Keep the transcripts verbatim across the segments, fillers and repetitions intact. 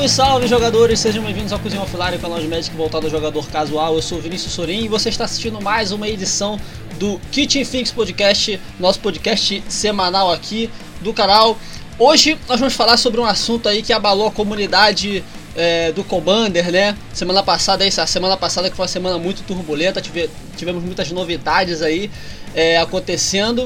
Salve, salve, jogadores! Sejam bem-vindos ao Cozinha Offline, canal de Magic voltado ao jogador casual. Eu sou o Vinícius Sorin e você está assistindo mais uma edição do Kitchen Finks Podcast, nosso podcast semanal aqui do canal. Hoje nós vamos falar sobre um assunto aí que abalou a comunidade é, do Commander, né? Semana passada, essa semana passada que foi uma semana muito turbulenta, tive, tivemos muitas novidades aí é, acontecendo.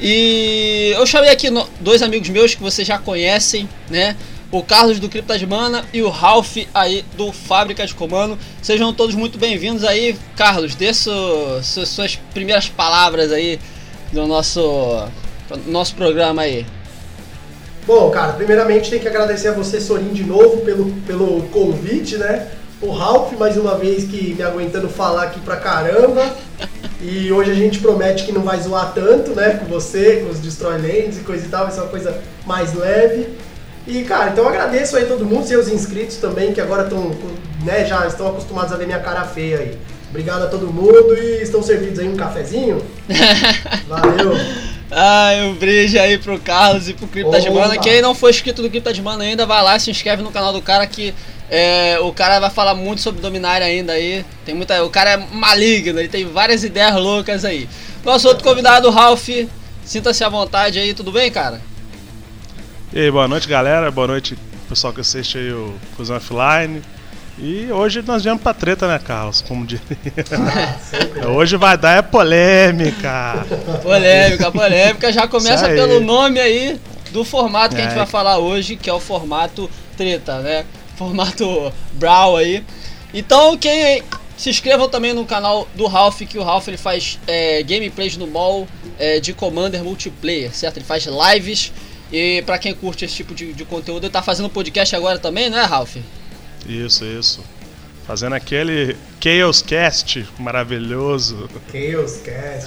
E eu chamei aqui no, dois amigos meus que vocês já conhecem, né? O Carlos do Cripta de Mana e o Ralph aí do Fábrica de Comando. Sejam todos muito bem-vindos aí. Carlos, dê su, su, suas primeiras palavras aí do nosso, nosso programa aí. Bom, cara, primeiramente tem que agradecer a você, Sorin, de novo pelo, pelo convite, né? O Ralph, mais uma vez, que me aguentando falar aqui pra caramba. E hoje a gente promete que não vai zoar tanto, né? Com você, com os Destroy Lands e coisa e tal. Vai ser uma coisa mais leve. E, cara, então eu agradeço aí todo mundo, seus inscritos também, que agora estão, né, já estão acostumados a ver minha cara feia aí. Obrigado a todo mundo e estão servidos aí um cafezinho? Valeu! Ah, um brinde aí pro Carlos e pro Cripta de Mana. Quem não for inscrito no Cripta de Mana ainda, vai lá, se inscreve no canal do cara que é, o cara vai falar muito sobre Dominária ainda aí. Tem muita, o cara é maligno, ele tem várias ideias loucas aí. Nosso outro convidado, o Ralph, sinta-se à vontade aí, tudo bem, cara? E aí, boa noite, galera, boa noite pessoal que assiste aí o Cozinha Offline. E hoje nós viemos pra treta, né, Carlos, como diria. Ah, hoje vai dar é polêmica. Polêmica, polêmica, já começa pelo nome aí do formato que é. a gente vai falar hoje, que é o formato treta, né, formato Brawl aí. Então quem... se inscrevam também no canal do Ralph, que o Ralph ele faz é, gameplays no mall é, de Commander multiplayer, certo? Ele faz lives. E pra quem curte esse tipo de, de conteúdo, ele tá fazendo podcast agora também, não é, Ralph? Isso, isso. Fazendo aquele Chaos Cast maravilhoso. Chaos Cast.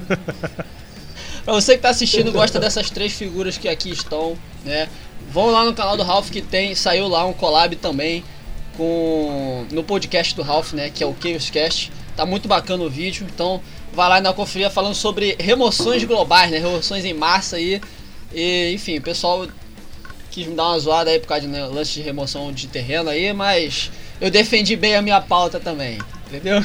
Pra você que tá assistindo e gosta dessas três figuras que aqui estão, né? Vão lá no canal do Ralph que tem, saiu lá um collab também com no podcast do Ralph, né? Que é o Chaos Cast. Tá muito bacana o vídeo, então vai lá e dá uma conferida falando sobre remoções globais, né? Remoções em massa aí. E, enfim, o pessoal quis me dar uma zoada aí por causa de né, lance de remoção de terreno aí, mas eu defendi bem a minha pauta também, entendeu?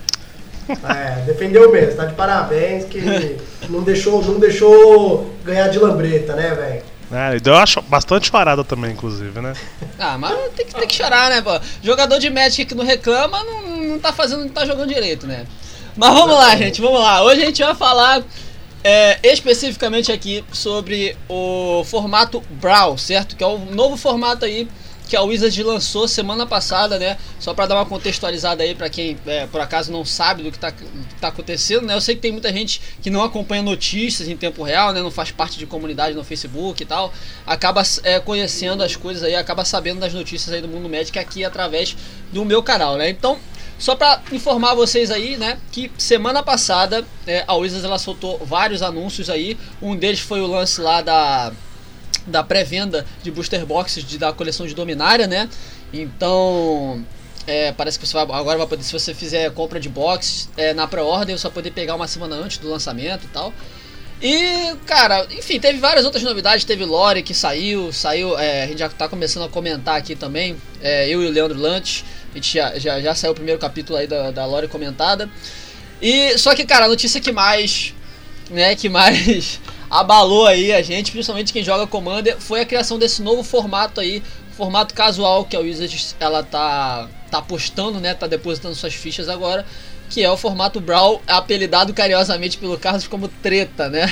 É, defendeu mesmo, tá de parabéns, que não deixou, não deixou ganhar de lambreta, né, velho? É, e deu bastante chorada também, inclusive, né? Ah, mas tem que, tem que chorar, né, pô? Jogador de Magic que não reclama, não, não tá fazendo, não tá jogando direito, né? Mas vamos lá, gente, vamos lá. Hoje a gente vai falar... É, especificamente aqui sobre o formato Brawl, certo? Que é o novo formato aí que a Wizards lançou semana passada, né? Só para dar uma contextualizada aí para quem é, por acaso não sabe do que tá, do que tá acontecendo, né? Eu sei que tem muita gente que não acompanha notícias em tempo real, né? Não faz parte de comunidade no Facebook e tal, acaba é, conhecendo as coisas aí, acaba sabendo das notícias aí do mundo Magic aqui através do meu canal, né? Então, só pra informar vocês aí, né, que semana passada é, a Wizards ela soltou vários anúncios aí. Um deles foi o lance lá da, da pré-venda de booster boxes de, da coleção de Dominária, né. Então é, parece que você vai, agora vai poder, se você fizer compra de box é, na pré-ordem, você vai poder pegar uma semana antes do lançamento e tal. E, cara, enfim, teve várias outras novidades. Teve lore que saiu, saiu, é, a gente já tá começando a comentar aqui também, é, eu e o Leandro Lantes. A gente já, já, já saiu o primeiro capítulo aí da, da lore comentada. E só que, cara, a notícia que mais, né, que mais abalou aí a gente, principalmente quem joga Commander, foi a criação desse novo formato aí, formato casual que a Wizards ela tá, tá apostando, né, tá depositando suas fichas agora, que é o formato Brawl, apelidado carinhosamente pelo Carlos como treta, né?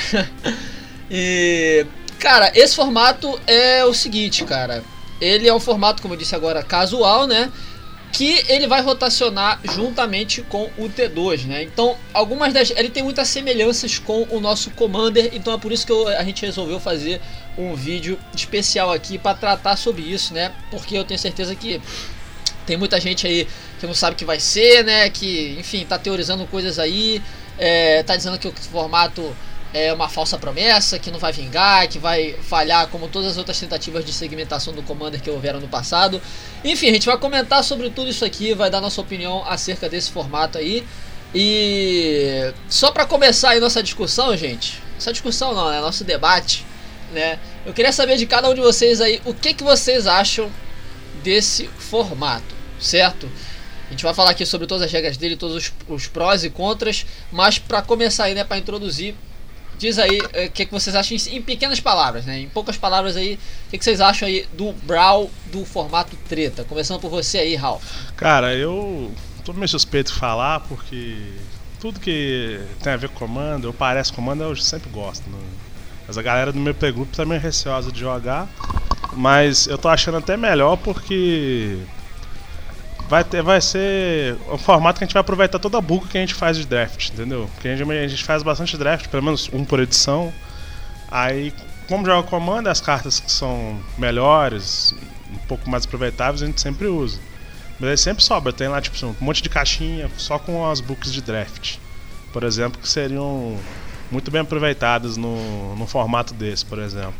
E, cara, esse formato é o seguinte, cara, ele é um formato, como eu disse agora, casual, né? Que ele vai rotacionar juntamente com o T dois, né? Então, algumas das... ele tem muitas semelhanças com o nosso Commander, então é por isso que eu, a gente resolveu fazer um vídeo especial aqui para tratar sobre isso, né? Porque eu tenho certeza que tem muita gente aí que não sabe o que vai ser, né? Que, enfim, tá teorizando coisas aí, é, tá dizendo que o formato é uma falsa promessa, que não vai vingar, que vai falhar como todas as outras tentativas de segmentação do Commander que houveram no passado. Enfim, a gente vai comentar sobre tudo isso aqui, vai dar nossa opinião acerca desse formato aí. E só para começar aí nossa discussão, gente, essa discussão não, né, nosso debate, né, eu queria saber de cada um de vocês aí, o que que vocês acham desse formato, certo? A gente vai falar aqui sobre todas as regras dele, todos os, os prós e contras, mas para começar aí, né, para introduzir, diz aí o é, que, que vocês acham em, em pequenas palavras, né? Em poucas palavras aí, o que, que vocês acham aí do Brawl do formato treta? Começando por você aí, Ralph. Cara, eu tô meio suspeito de falar porque tudo que tem a ver com comando, eu pareço comando, eu sempre gosto, né? Mas a galera do meu playgroup tá meio receosa de jogar, mas eu tô achando até melhor porque vai, ter, vai ser um formato que a gente vai aproveitar toda a buga que a gente faz de draft, entendeu? Porque a gente, a gente faz bastante draft, pelo menos um por edição. Aí, como joga comando, as cartas que são melhores, um pouco mais aproveitáveis, a gente sempre usa. Mas aí sempre sobra, tem lá tipo um monte de caixinha só com as books de draft, por exemplo, que seriam muito bem aproveitadas no, no formato desse, por exemplo.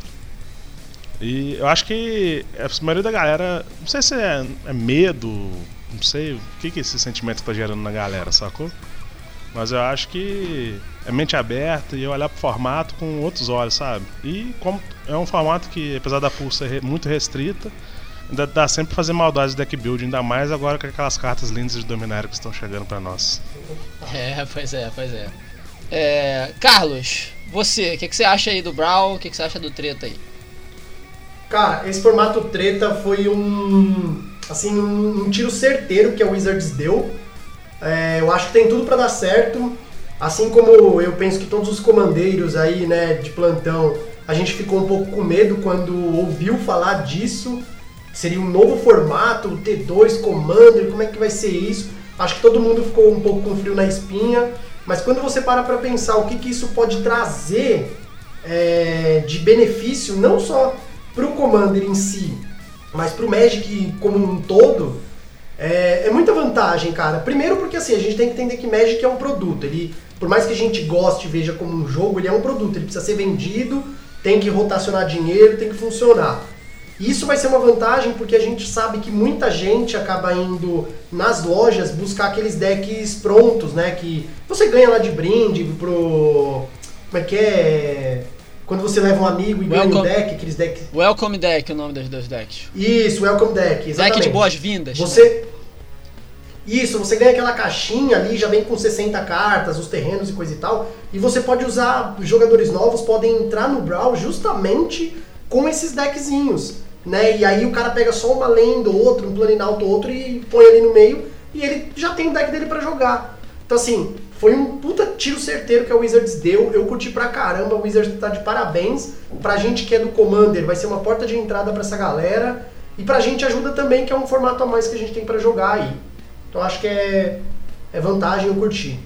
E eu acho que a maioria da galera, não sei se é, é medo, não sei o que, que esse sentimento está gerando na galera, sacou? Mas eu acho que é mente aberta e olhar pro formato com outros olhos, sabe? E como é um formato que, apesar da pool ser muito restrita, ainda dá sempre pra fazer maldade de deck build, ainda mais agora com aquelas cartas lindas de Dominário que estão chegando pra nós. É, pois é, pois é. é Carlos, você, o que, que você acha aí do Brawl, o que, que você acha do treta aí? Cara, esse formato treta foi um, assim, um, um tiro certeiro que a Wizards deu. É, eu acho que tem tudo pra dar certo. Assim como eu penso que todos os comandeiros aí, né, de plantão, a gente ficou um pouco com medo quando ouviu falar disso. Seria um novo formato, o T dois Commander, como é que vai ser isso? Acho que todo mundo ficou um pouco com frio na espinha. Mas quando você para pra pensar o que, que isso pode trazer é, de benefício, não só pro Commander em si, mas pro Magic como um todo, é, é muita vantagem, cara. Primeiro porque assim, a gente tem que entender que Magic é um produto. Ele, por mais que a gente goste e veja como um jogo, ele é um produto. Ele precisa ser vendido, tem que rotacionar dinheiro, tem que funcionar. Isso vai ser uma vantagem porque a gente sabe que muita gente acaba indo nas lojas buscar aqueles decks prontos, né? Que você ganha lá de brinde pro... Como é que é... Quando você leva um amigo e ganha um deck, aqueles decks... Welcome Deck, o nome dos dois decks. Isso, Welcome Deck, exatamente. Deck de boas-vindas. Você... Isso, você ganha aquela caixinha ali, já vem com sessenta cartas, os terrenos e coisa e tal, e você pode usar, jogadores novos podem entrar no Brawl justamente com esses deckzinhos, né? E aí o cara pega só uma lenda ou outro, um Planinauto ou outro e põe ali no meio, e ele já tem o deck dele pra jogar. Então assim... Foi um puta tiro certeiro que a Wizards deu, eu curti pra caramba, a Wizards tá de parabéns. Pra gente que é do Commander, vai ser uma porta de entrada pra essa galera. E pra gente ajuda também, que é um formato a mais que a gente tem pra jogar aí. Então acho que é, é vantagem, eu curti.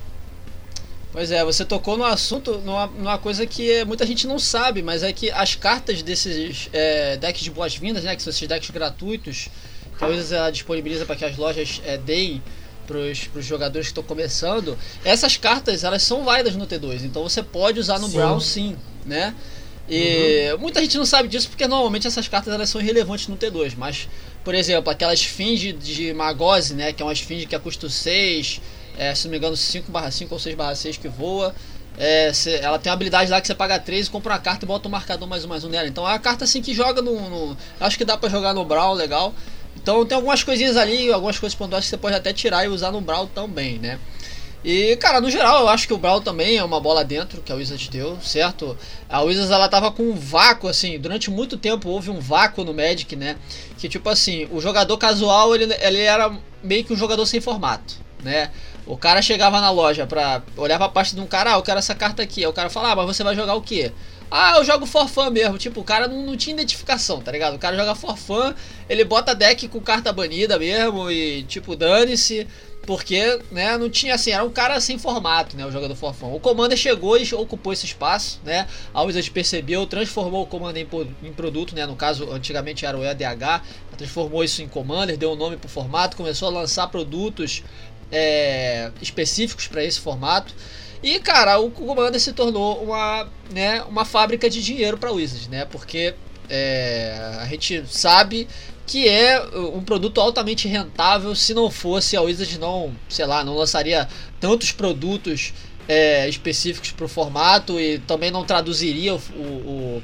Pois é, você tocou no assunto, numa, numa coisa que muita gente não sabe, mas é que as cartas desses é, decks de boas-vindas, né, que são esses decks gratuitos, que a Wizards ela disponibiliza para que as lojas é, deem para os jogadores que estão começando, essas cartas elas são válidas no T dois, então você pode usar no sim. Brawl sim, né? E uhum. muita gente não sabe disso porque normalmente essas cartas elas são irrelevantes no T dois, mas, por exemplo, aquela esfinge de Magose, né, que é uma esfinge que custa seis, é, se não me engano cinco barra cinco ou seis barra seis que voa, é, cê, ela tem uma habilidade lá que você paga três e compra uma carta e bota um marcador mais um mais um nela, então é uma carta assim que joga no, no acho que dá para jogar no Brawl, legal. Então tem algumas coisinhas ali, algumas coisas pontuais que você pode até tirar e usar no Brawl também, né? E, cara, no geral eu acho que o Brawl também é uma bola dentro que a Wizards deu, certo? A Wizards, ela tava com um vácuo, assim, durante muito tempo houve um vácuo no Magic, né? Que, tipo assim, o jogador casual, ele, ele era meio que um jogador sem formato, né? O cara chegava na loja pra olhar pra parte de um cara, ah, eu quero essa carta aqui. Aí o cara fala, ah, mas você vai jogar o quê? Ah, eu jogo for fun mesmo. Tipo, o cara não, não tinha identificação, tá ligado? O cara joga for fun, ele bota deck com carta banida mesmo e, tipo, dane-se. Porque, né, não tinha assim, era um cara sem formato, né, o jogador for fun. O Commander chegou e ocupou esse espaço, né? A Wizards percebeu, transformou o Commander em, em produto, né? No caso, antigamente era o E D H, transformou isso em Commander, deu um nome pro formato, começou a lançar produtos é, específicos para esse formato. E, cara, o Commander se tornou uma, né, uma fábrica de dinheiro para a Wizards, né? Porque é, a gente sabe que é um produto altamente rentável. Se não fosse, a Wizards não, sei lá, não lançaria tantos produtos é, específicos para o formato e também não traduziria o, o,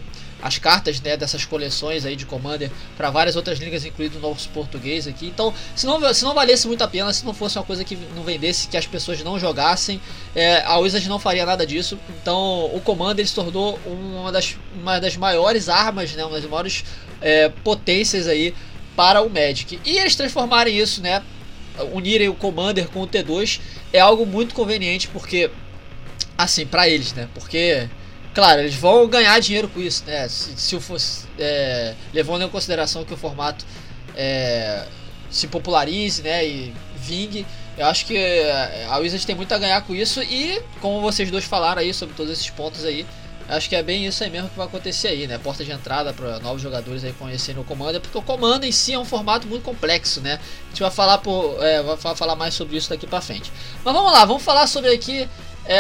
as cartas, né, dessas coleções aí de Commander para várias outras ligas, incluindo o nosso português aqui. Então, se não, se não valesse muito a pena, se não fosse uma coisa que não vendesse, que as pessoas não jogassem, é, a Wizards não faria nada disso. Então, o Commander se tornou uma das, uma das maiores armas, né, uma das maiores é, potências aí para o Magic. E eles transformarem isso, né, unirem o Commander com o T dois, é algo muito conveniente, porque, assim, para eles, né, porque... Claro, eles vão ganhar dinheiro com isso, né? Se, se eu fosse, é, levando em consideração que o formato é, se popularize, né, e vingue, eu acho que a Wizards tem muito a ganhar com isso. E como vocês dois falaram aí sobre todos esses pontos aí, acho que é bem isso aí mesmo que vai acontecer aí, né? Porta de entrada para novos jogadores aí conhecerem o Commander, porque o Commander em si é um formato muito complexo, né? A gente vai falar, por, é, vai falar mais sobre isso daqui para frente. Mas vamos lá, vamos falar sobre aqui É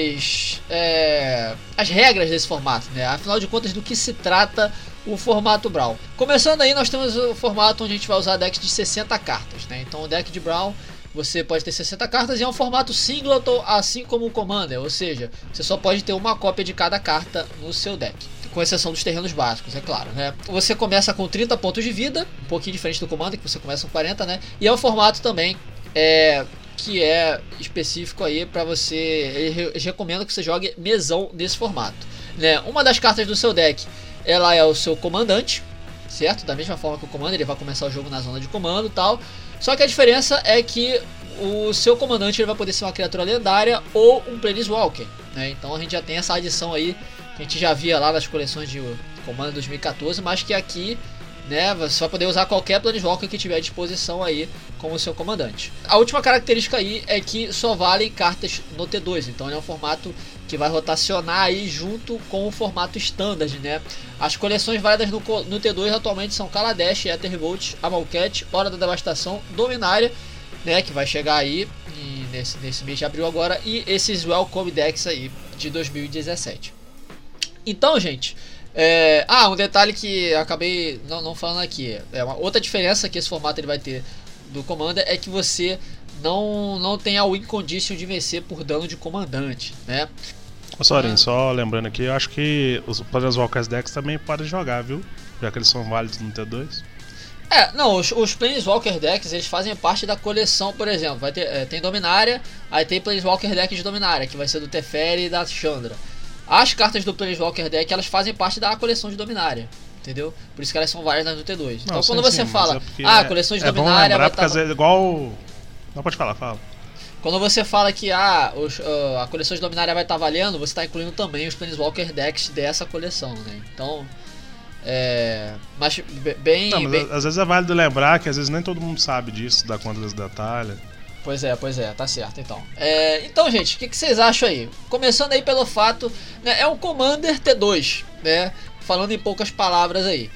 as, é, as regras desse formato, né? Afinal de contas, do que se trata o formato Brawl. Começando aí, nós temos o formato onde a gente vai usar decks de sessenta cartas, né? Então o deck de Brawl, você pode ter sessenta cartas e é um formato singleton, assim como o Commander, ou seja, você só pode ter uma cópia de cada carta no seu deck, com exceção dos terrenos básicos, é claro, né? Você começa com trinta pontos de vida, um pouquinho diferente do Commander, que você começa com quarenta, né? E é um formato também é, que é específico aí para você. Eles recomendam que você jogue mesão nesse formato, né? Uma das cartas do seu deck, ela é o seu comandante, certo? Da mesma forma que o Commander, ele vai começar o jogo na zona de comando e tal. Só que a diferença é que o seu comandante ele vai poder ser uma criatura lendária ou um Planeswalker, né? Então a gente já tem essa adição aí que a gente já via lá nas coleções de Commander dois mil e quatorze, mas que aqui, né, você vai poder usar qualquer Planeswalker que tiver à disposição aí como seu comandante. A última característica aí é que só valem cartas no T dois, então ele é um formato que vai rotacionar aí junto com o formato standard, né? As coleções válidas no, no T dois atualmente são Kaladesh, Aetherrevolt, Amalcat, Hora da Devastação, Dominária, né, que vai chegar aí e nesse, nesse mês de abril agora, e esses Welcome Decks aí de dois mil e dezessete. Então, gente, é... ah, um detalhe que eu acabei não, não falando aqui, é uma outra diferença que esse formato ele vai ter do Commander é que você não, não tem a win condition de vencer por dano de comandante, né? Ô Sorin, ah. só lembrando aqui, eu acho que os Planeswalkers decks também podem jogar, viu? Já que eles são válidos no T dois. É, não, os, os Planeswalker decks, eles fazem parte da coleção, por exemplo, vai ter, é, tem Dominária, aí tem Planeswalker deck de Dominária, que vai ser do Teferi e da Chandra. As cartas do Planeswalker deck, elas fazem parte da coleção de Dominária, entendeu? Por isso que elas são várias no T dois. Então, não, quando sim, você sim, fala, é ah, a coleção de é Dominária vai estar... É igual... Não, pode falar, fala. Quando você fala que ah, os, uh, a coleção de Dominária vai estar valendo, você está incluindo também os Planeswalker decks dessa coleção, né? Então, é... Mas bem... Não, mas bem... às vezes é válido lembrar que às vezes nem todo mundo sabe disso, dá conta desse detalhe. Pois é, pois é, tá certo então. É, então, gente, o que, que vocês acham aí? Começando aí pelo fato, né, é um Commander T dois, né? Falando em poucas palavras aí.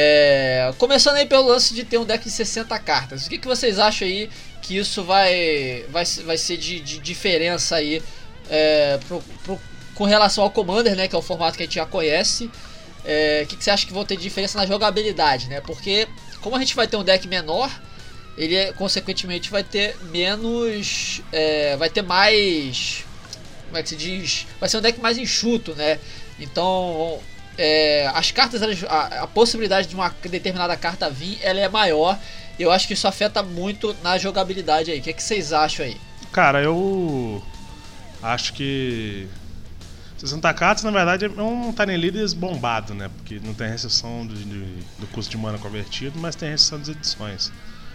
É, começando aí pelo lance de ter um deck de sessenta cartas. O que, que vocês acham aí que isso vai, vai, vai ser de, de diferença aí é, pro, pro, com relação ao Commander, né? Que é o formato que a gente já conhece. É, o que, que você acha que vão ter de diferença na jogabilidade, né? Porque como a gente vai ter um deck menor, ele consequentemente vai ter menos, é, vai ter mais, como é que se diz, vai ser um deck mais enxuto, né? Então é, as cartas, elas, a, a possibilidade de uma determinada carta vir, ela é maior. Eu acho que isso afeta muito na jogabilidade aí. O que, é que vocês acham aí? Cara, eu acho que sessenta cartas na verdade é um Tiny Leaders bombado, né? Porque não tem restrição de, de, do custo de mana convertido, mas tem restrição das edições.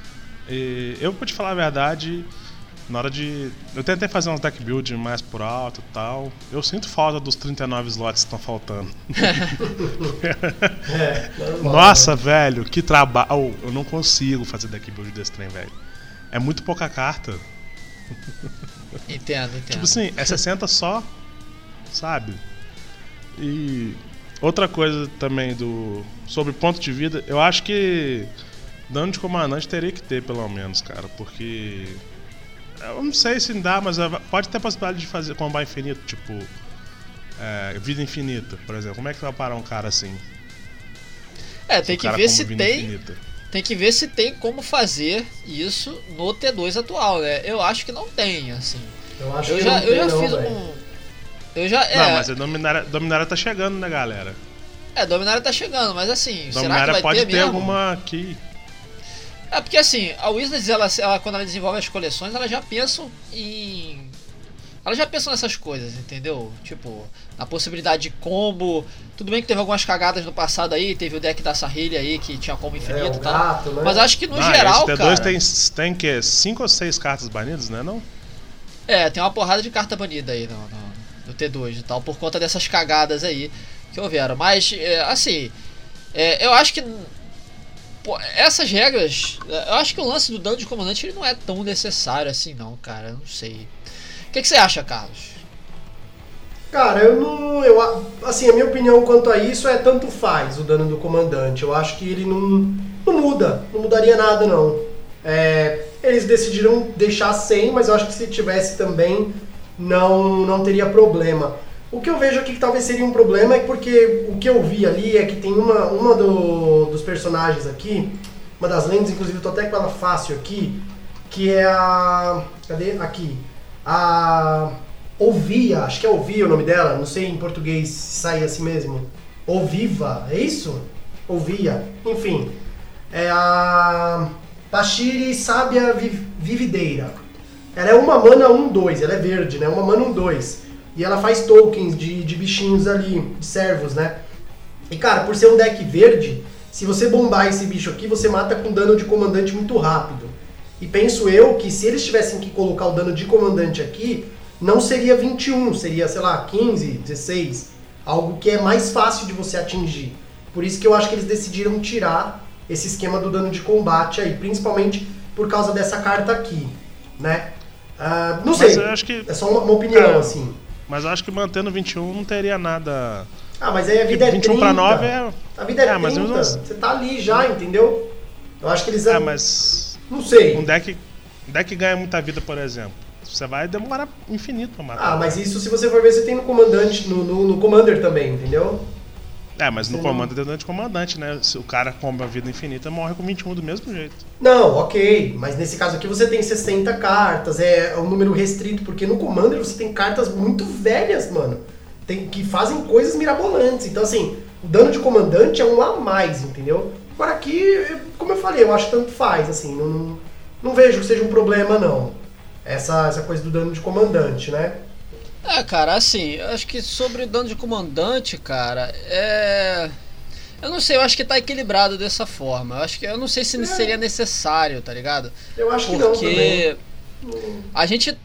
E eu, pra te falar a verdade, na hora de... Eu tentei fazer um deck build mais por alto e tal. Eu sinto falta dos trinta e nove slots que estão faltando. É, normal, Nossa, né? velho, que trabalho. Eu não consigo fazer deck build desse trem, velho. É muito pouca carta. Entendo, entendo. Tipo assim, é sessenta só, sabe? E outra coisa também do sobre ponto de vida, eu acho que dano de comandante teria que ter, pelo menos, cara, porque eu não sei se dá, mas pode ter a possibilidade de fazer combar infinito, tipo é, vida infinita, por exemplo. Como é que vai parar um cara assim? É, tem que ver se tem infinita. Tem que ver se tem como fazer isso no T dois atual, né? Eu acho que não tem, assim. Eu acho eu que já, não eu tem já não, fiz véio. um... Eu já... Não, é... mas a Dominária, Dominária tá chegando, né, galera? É, Dominária tá chegando, mas assim, Dominária será que vai pode ter, ter mesmo? alguma aqui. É porque assim, a Wizards, ela, ela, quando ela desenvolve as coleções, ela já pensa em... Ela já pensou nessas coisas, entendeu? Tipo, na possibilidade de combo. Tudo bem que teve algumas cagadas no passado aí, teve o deck da Saheeli aí, que tinha combo infinito é, e tal. gato, né? Mas acho que no Não, geral, esse T dois cara... tem, tem que cinco ou seis cartas banidas, né não? É, tem uma porrada de carta banida aí no, no, no T dois e tal, por conta dessas cagadas aí que houveram. Mas, é, assim, é, eu acho que... Pô, essas regras... Eu acho que o lance do dano de comandante ele não é tão necessário assim não, cara. Eu não sei. O que, que você acha, Carlos? Cara, eu não... Eu, assim, a minha opinião quanto a isso é tanto faz o dano do comandante. Eu acho que ele não, não muda. Não mudaria nada, não. É, eles decidiram deixar sem, mas eu acho que se tivesse também, não, não teria problema. O que eu vejo aqui que talvez seria um problema é porque o que eu vi ali é que tem uma, uma do, dos personagens aqui, uma das lendas, inclusive eu tô até com ela fácil aqui, que é a... Cadê? Aqui. A... Ovia, acho que é Ovia o nome dela, não sei em português se sai assim mesmo. Oviva, é isso? Ovia, enfim. É a Bashiri Sábia Vivideira. Ela é uma mana um dois, ela é verde, né? Uma mana um dois. E ela faz tokens de, de bichinhos ali, de servos, né? E cara, por ser um deck verde, se você bombar esse bicho aqui, você mata com dano de comandante muito rápido. E penso eu que se eles tivessem que colocar o dano de comandante aqui, não seria vinte e um, seria, sei lá, quinze, dezesseis. Algo que é mais fácil de você atingir. Por isso que eu acho que eles decidiram tirar esse esquema do dano de combate aí, principalmente por causa dessa carta aqui, né? Uh, não sei, Mas eu acho que... é só uma, uma opinião, é, assim. Mas eu acho que mantendo vinte e um não teria nada... Ah, mas aí a vida é vinte e um trinta. pra nove é... A vida é, é mas trinta, não... você tá ali já, entendeu? Eu acho que eles... É, mas... Não sei. Um deck, um deck ganha muita vida, por exemplo. Você vai demorar infinito pra matar. Ah, mas isso se você for ver, você tem no comandante, no, no, no Commander também, entendeu? É, mas no Sim. Commander tem dano de comandante, né? Se o cara compra a vida infinita, morre com vinte e um do mesmo jeito. Não, ok, mas nesse caso aqui você tem sessenta cartas, é um número restrito, porque no Commander você tem cartas muito velhas, mano, tem, que fazem coisas mirabolantes. Então, assim, o dano de comandante é um a mais, entendeu? Agora aqui, como eu falei, eu acho que tanto faz, assim, não, não vejo que seja um problema, não. Essa, essa coisa do dano de comandante, né? É, cara, assim, eu acho que sobre o dano de comandante, cara, é... Eu não sei, eu acho que tá equilibrado dessa forma. Eu acho que eu não sei se é. seria necessário, tá ligado? Eu acho que não também. Porque a gente...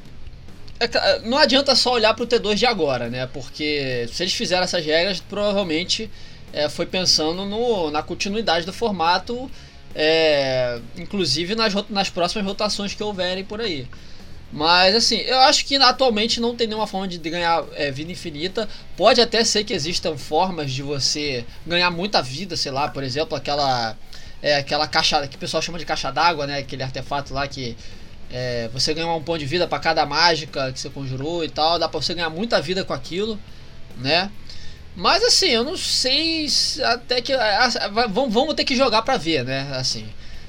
É, não adianta só olhar pro T dois de agora, né? Porque se eles fizeram essas regras, provavelmente é, foi pensando no, na continuidade do formato, é, inclusive nas, nas próximas rotações que houverem por aí. Mas assim, eu acho que atualmente não tem nenhuma forma de ganhar é, vida infinita. Pode até ser que existam formas de você ganhar muita vida, sei lá, por exemplo, aquela é, aquela caixa que o pessoal chama de caixa d'água, né? Aquele artefato lá que é, você ganha um ponto de vida para cada mágica que você conjurou e tal. Dá pra você ganhar muita vida com aquilo, né? Mas assim, eu não sei se até que vamos, vamos ter que jogar pra ver, né? Assim.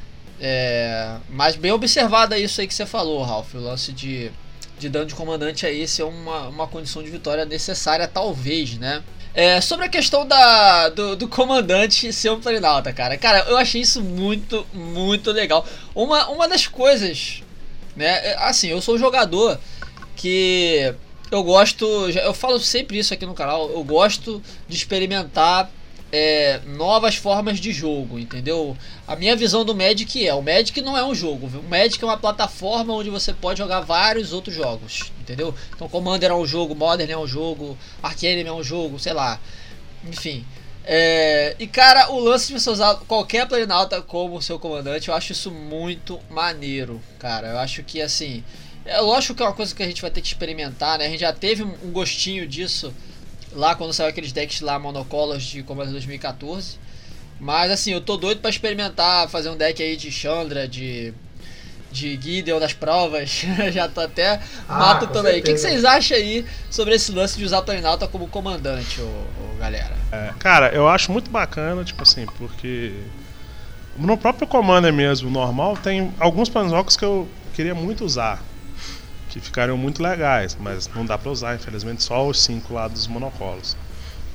É, mas bem observado isso aí que você falou, Ralph. O lance de, de dano de comandante aí ser uma, uma condição de vitória necessária, talvez, né? É, sobre a questão da, do, do comandante ser um Planinauta, cara. Cara, eu achei isso muito, muito legal. Uma, uma das coisas, né? Assim, eu sou um jogador que eu gosto. Eu falo sempre isso aqui no canal. Eu gosto de experimentar É, novas formas de jogo, entendeu? A minha visão do Magic é, o Magic não é um jogo, viu? O Magic é uma plataforma onde você pode jogar vários outros jogos, entendeu? Então Commander é um jogo, Modern é um jogo, Arcane é um jogo, sei lá, enfim. É, e cara, o lance de você usar qualquer Planinauta como seu comandante, eu acho isso muito maneiro, cara. Eu acho que assim, é lógico que é uma coisa que a gente vai ter que experimentar, né? A gente já teve um gostinho disso lá quando saiu aqueles decks lá monocolors de Commander dois mil e quatorze. Mas assim, eu tô doido pra experimentar, fazer um deck aí de Chandra, de de Gideon das provas. Já tô até Ah, matutando aí. O que, que certeza. vocês acham aí sobre esse lance de usar Planinauta como comandante, ô, ô, galera? É, cara, eu acho muito bacana, tipo assim, porque no próprio Commander mesmo, normal, tem alguns Planeswalkers que eu queria muito usar, que ficariam muito legais, mas não dá pra usar, infelizmente, só os cinco lá dos monocolos.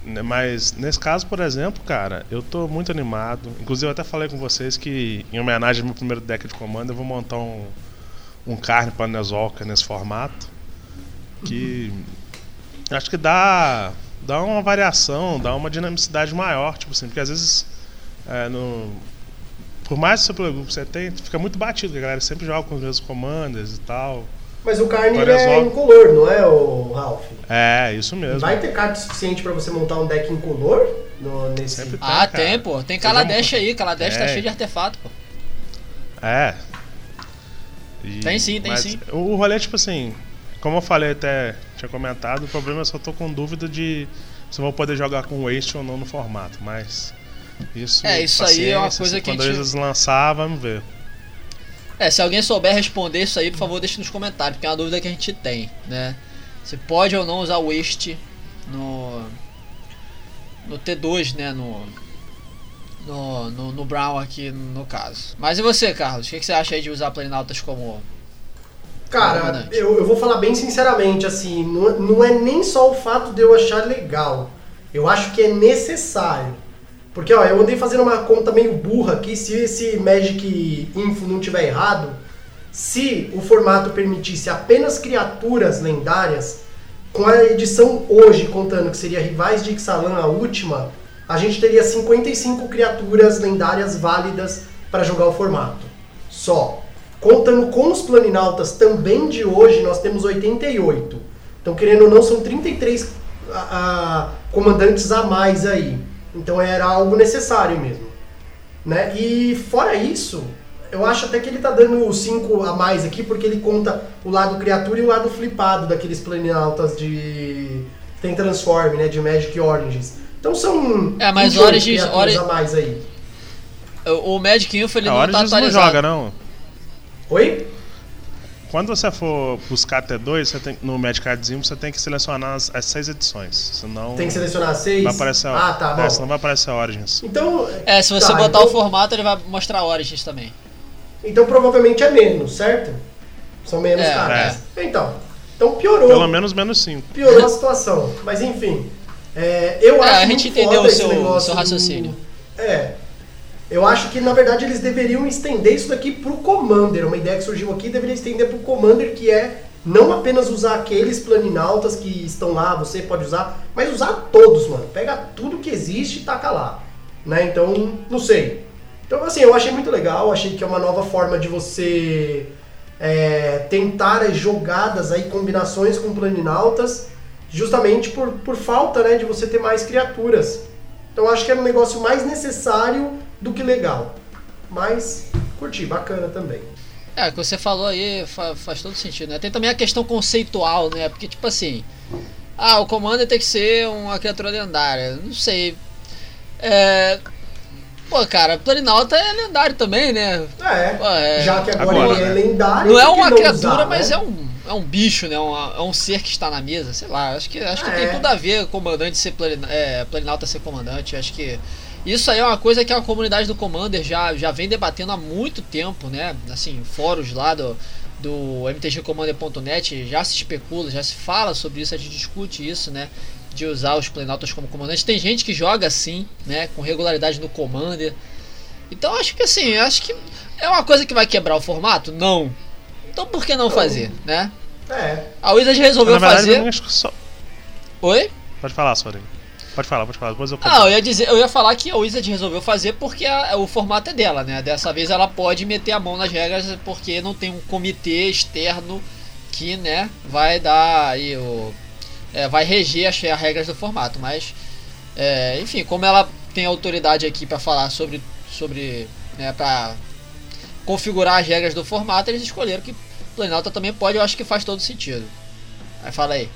Mas nesse caso, por exemplo, cara, eu tô muito animado. Inclusive eu até falei com vocês que em homenagem ao meu primeiro deck de comando eu vou montar um, um Karn Planeswalker nesse formato. Que acho que dá, dá uma variação, dá uma dinamicidade maior, tipo assim, porque às vezes é, no, por mais que seu grupo você tem, fica muito batido, porque a galera sempre joga com os mesmos commanders e tal. Mas o Karn é incolor, não é, o Ralph? É, isso mesmo. Vai ter carta suficiente pra você montar um deck incolor? No, nesse... Sempre tem, ah, cara. tem, pô. Tem Kaladesh aí. Kaladesh é. tá cheio de artefato, pô. É. E, tem sim, tem sim. O rolê, tipo assim, como eu falei até, tinha comentado, o problema é só tô com dúvida de se eu vou poder jogar com Waste ou não no formato, mas isso, é, isso aí é uma coisa que quando a gente... eles lançar, vamos ver. É, se alguém souber responder isso aí, por favor, deixe nos comentários, porque é uma dúvida que a gente tem, né? Você pode ou não usar o Waste no no T dois, né? No, no, no, no Brown aqui, no caso. Mas e você, Carlos? O que, que você acha aí de usar Planinautas como... Cara, eu, eu vou falar bem sinceramente, assim, não, não é nem só o fato de eu achar legal. Eu acho que é necessário. Porque, ó, eu andei fazendo uma conta meio burra aqui, se esse Magic Info não tiver errado, se o formato permitisse apenas criaturas lendárias, com a edição hoje, contando que seria Rivais de Ixalan, a última, a gente teria cinquenta e cinco criaturas lendárias válidas para jogar o formato. Só. Contando com os Planinautas também de hoje, nós temos oitenta e oito. Então, querendo ou não, são trinta e três a, a, comandantes a mais aí. Então era algo necessário mesmo, né? E fora isso, eu acho até que ele tá dando cinco a mais aqui, porque ele conta o lado criatura e o lado flipado daqueles Planinautas de... tem Transform, né? De Magic Origins. Então são é, mas Origins, criaturas Origins... a mais aí. O, o Magic Info ele a não Origins tá atualizado. Não joga, não? Oi? Quando você for buscar T dois, você tem, no Magic Cardzinho, você tem que selecionar as, as seis edições. Senão tem que selecionar as seis? Vai aparecer a, ah, tá bom. É, senão vai aparecer a Origins. Então, é, se você tá, botar então, o formato, ele vai mostrar a Origins também. Então provavelmente é menos, certo? São menos é, cartas. É. Então, então piorou. Pelo menos menos cinco. Piorou a situação. Mas enfim, é, eu é, acho a gente muito entendeu foda o seu, esse negócio seu raciocínio. Do... É. Eu acho que, na verdade, eles deveriam estender isso daqui pro Commander. Uma ideia que surgiu aqui deveria estender pro Commander, que é não apenas usar aqueles Planinautas que estão lá, você pode usar, mas usar todos, mano. Pega tudo que existe e taca lá. Né? Então, não sei. Então, assim, eu achei muito legal. Achei que é uma nova forma de você é, tentar as jogadas aí, combinações com Planinautas, justamente por, por falta, né, de você ter mais criaturas. Então, acho que é um negócio mais necessário do que legal. Mas curti, bacana também. É, o que você falou aí faz, faz todo sentido, né? Tem também a questão conceitual, né? Porque, tipo assim, ah, o Commander tem que ser uma criatura lendária. Não sei. É... Pô, cara, Planinauta é lendário também, né? É, Pô, é... já que agora, agora ele é né? lendário... Não é uma não criatura, usar, mas né? é um... É um bicho, né? É um ser que está na mesa, sei lá. Acho que, acho que é. tem tudo a ver comandante ser planin, é, Planinauta ser comandante. Acho que isso aí é uma coisa que a comunidade do Commander já, já vem debatendo há muito tempo, né? Assim, fóruns lá do, do M T G Commander ponto net já se especula, já se fala sobre isso, a gente discute isso, né? De usar os Planinautas como comandantes. Tem gente que joga assim, né? Com regularidade no Commander. Então acho que assim, acho que é uma coisa que vai quebrar o formato? Não. Então por que não fazer, né? É. A Wizard resolveu Na verdade, fazer... eu acho que só... Oi? Pode falar, Sorin. Pode falar, pode falar. Depois eu... Ah, eu ia dizer, eu ia falar que a Wizard resolveu fazer porque a, o formato é dela, né? Dessa vez ela pode meter a mão nas regras porque não tem um comitê externo que, né, vai dar aí o... É, vai reger as, as regras do formato, mas... É, enfim, como ela tem autoridade aqui pra falar sobre... sobre né, pra configurar as regras do formato, eles escolheram que Planinauta também pode, eu acho que faz todo sentido. Aí fala aí.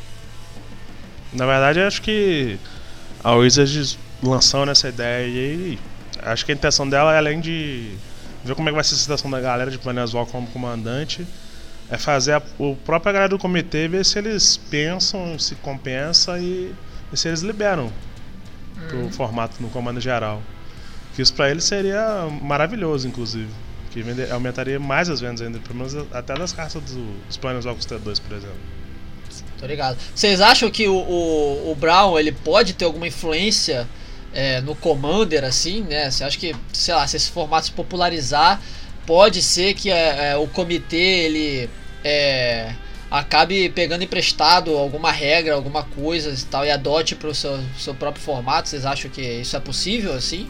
Na verdade, eu acho que a Wizard lançou nessa ideia e acho que a intenção dela, além de ver como é que vai ser a situação da galera de Planeswalker como comandante, é fazer a, o próprio galera do comitê ver se eles pensam, se compensa e, e se eles liberam hum. o formato no comando geral. Que isso pra eles seria maravilhoso, inclusive. Que vende, aumentaria mais as vendas ainda, pelo menos até das cartas do, dos Planeswalkers T dois, por exemplo. Tô ligado. Vocês acham que o, o, o Brawl, ele pode ter alguma influência é, no Commander, assim, né? Você acha que, sei lá, se esse formato se popularizar, pode ser que é, é, o comitê, ele é, acabe pegando emprestado alguma regra, alguma coisa e tal, e adote pro seu, seu próprio formato? Vocês acham que isso é possível, assim?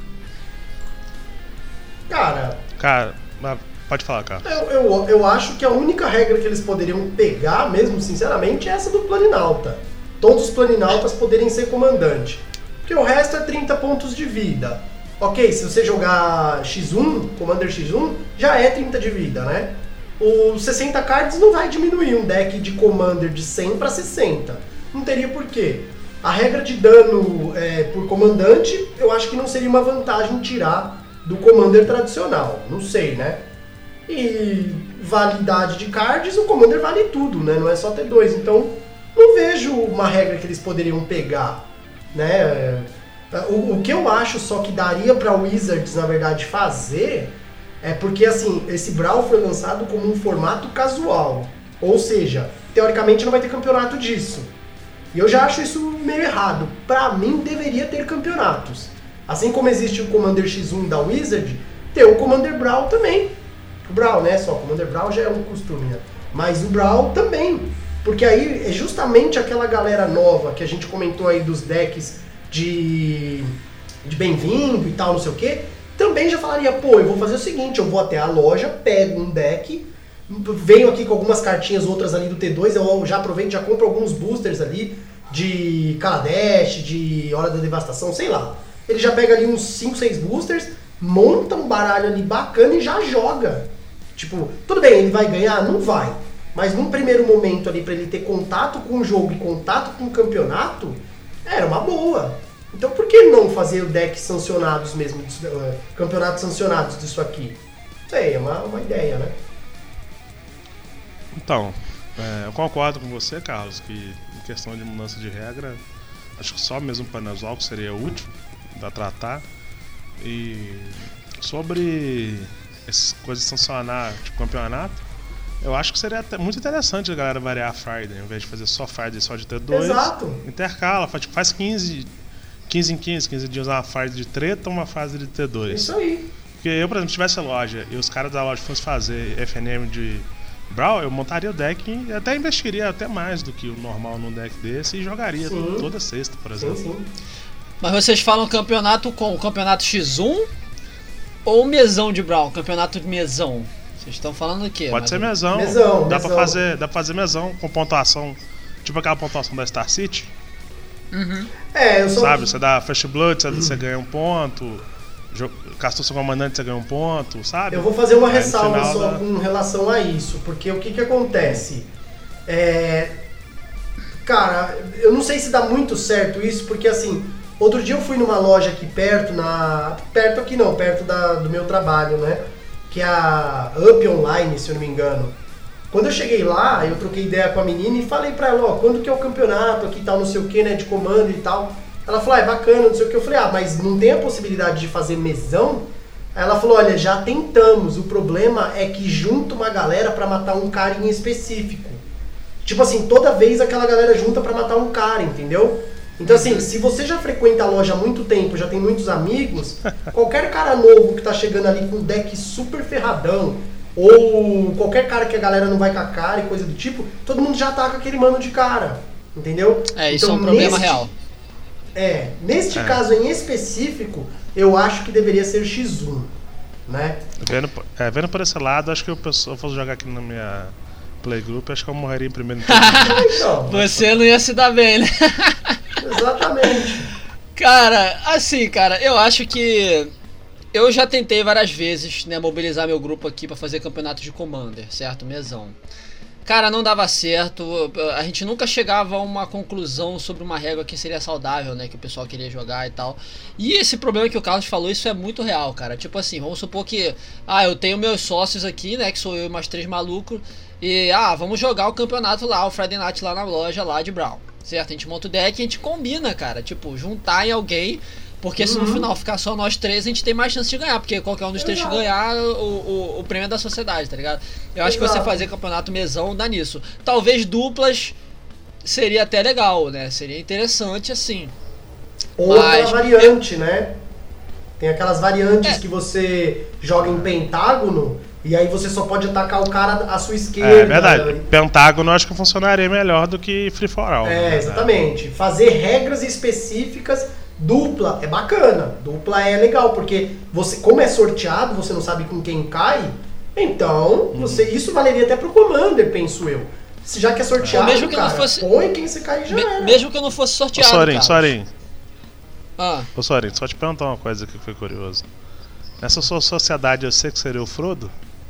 Cara... Cara, pode falar, cara. Eu, eu, eu acho que a única regra que eles poderiam pegar, mesmo sinceramente, é essa do Planinauta. Todos os Planinautas poderem ser comandante. Porque o resto é trinta pontos de vida. Ok, se você jogar xis um, Commander xis um, já é trinta de vida, né? Os sessenta cards não vai diminuir um deck de Commander de cem para sessenta. Não teria porquê. A regra de dano é, por comandante, eu acho que não seria uma vantagem tirar do Commander tradicional. Não sei, né? E validade de cards, o Commander vale tudo, né? Não é só ter dois. Então, não vejo uma regra que eles poderiam pegar, né? O, o que eu acho só que daria pra Wizards, na verdade, fazer é porque, assim, esse Brawl foi lançado como um formato casual. Ou seja, teoricamente não vai ter campeonato disso. E eu já acho isso meio errado. Pra mim, deveria ter campeonatos. Assim como existe o Commander xis um da Wizard, ter o Commander Brawl também. O Brawl, né? Só o Commander Brawl já é um costume, né? Mas o Brawl também. Porque aí é justamente aquela galera nova que a gente comentou aí dos decks de, de bem-vindo e tal, não sei o quê. Também já falaria, pô, eu vou fazer o seguinte, eu vou até a loja, pego um deck, venho aqui com algumas cartinhas, outras ali do T dois, eu já aproveito, já compro alguns boosters ali de Kaladesh, de Hora da Devastação, sei lá. Ele já pega ali uns cinco, seis boosters, monta um baralho ali bacana e já joga. Tipo, tudo bem, ele vai ganhar? Não vai. Mas num primeiro momento ali, pra ele ter contato com o jogo e contato com o campeonato, era uma boa. Então por que não fazer decks sancionados mesmo, uh, campeonatos sancionados disso aqui? Sei, é uma, uma ideia, né? Então, é, eu concordo com você, Carlos, que em questão de mudança de regra, acho que só mesmo para Panezual que seria útil para tratar. E sobre essas coisas sancionar tipo campeonato, eu acho que seria até muito interessante a galera variar a Friday, ao invés de fazer só Friday só de T dois. Exato. Intercala, faz, tipo, faz quinze, quinze em quinze, quinze dias uma fase de treta ou uma fase de T dois. Isso aí. Porque eu, por exemplo, se tivesse loja e os caras da loja fossem fazer F N M de Brawl, eu montaria o deck e até investiria até mais do que o normal num deck desse e jogaria sim. toda sexta, por exemplo. Sim, sim. Mas vocês falam campeonato com o campeonato xis um ou mesão de Brawl? Campeonato de mesão? Vocês estão falando o quê? Pode ser mesão. Mesão, dá mesão. Pra fazer, dá pra fazer mesão com pontuação, tipo aquela pontuação da Star City. Uhum. É, eu sou... Sabe, você dá First Blood, uhum. você ganha um ponto. Castou seu comandante, você ganha um ponto, sabe? Eu vou fazer uma Aí, ressalva só da... com relação a isso, porque o que que acontece? É... Cara, eu não sei se dá muito certo isso, porque assim, outro dia eu fui numa loja aqui perto, na... perto aqui não, perto da... do meu trabalho, né? Que é a Up Online, se eu não me engano. Quando eu cheguei lá, eu troquei ideia com a menina e falei pra ela, ó, quando que é o campeonato aqui e tal, não sei o que, né, de comando e tal. Ela falou, ah, é bacana, não sei o que. Eu falei, ah, mas não tem a possibilidade de fazer mesão? Aí ela falou, olha, já tentamos, o problema é que junta uma galera pra matar um cara em específico. Tipo assim, toda vez aquela galera junta pra matar um cara, entendeu? Então assim, se você já frequenta a loja há muito tempo, já tem muitos amigos, qualquer cara novo que tá chegando ali com um deck super ferradão, ou qualquer cara que a galera não vai com a cara e coisa do tipo, todo mundo já tá com aquele mano de cara, entendeu? É, isso então, é um problema neste, real. É, neste é. caso em específico, eu acho que deveria ser xis um, né? Vendo, é, vendo por esse lado, acho que eu, eu fosse jogar aqui na minha Playgroup, acho que eu morreria em primeiro então, Você não ia se dar bem, né? Exatamente. Cara, assim, cara, eu acho que eu já tentei várias vezes, né, mobilizar meu grupo aqui pra fazer campeonato de Commander, certo? Mesão. Cara, não dava certo, a gente nunca chegava a uma conclusão sobre uma regra que seria saudável, né, que o pessoal queria jogar e tal. E esse problema que o Carlos falou, isso é muito real, cara. Tipo assim, vamos supor que, ah, eu tenho meus sócios aqui, né, que sou eu e mais três malucos, e, ah, vamos jogar o campeonato lá, o Friday Night lá na loja lá de Brawl, certo? A gente monta o deck e a gente combina, cara, tipo, juntar em alguém, porque se no Uhum. final ficar só nós três, a gente tem mais chance de ganhar, porque qualquer um dos três que ganhar, o, o, o prêmio é da sociedade, tá ligado? Eu acho Exato. que você fazer campeonato mesão dá nisso. Talvez duplas seria até legal, né? Seria interessante assim. Outra Mas... variante, né? Tem aquelas variantes é. que você joga em pentágono e aí você só pode atacar o cara à sua esquerda. É verdade. Pentágono eu acho que funcionaria melhor do que Free for All. É, exatamente. Fazer regras específicas. Dupla é bacana. Dupla é legal, porque você, como é sorteado, você não sabe com quem cai. Então, você, isso valeria até pro Commander, penso eu. Se já que é sorteado, mesmo que cara, não fosse, põe quem você cai e já me, era. Mesmo que eu não fosse sorteado, Ô, Sorin, cara. Sorin. Ah. Ô, Sorin, só te perguntar uma coisa aqui que foi curioso. Nessa sua sociedade, eu sei que seria o Frodo?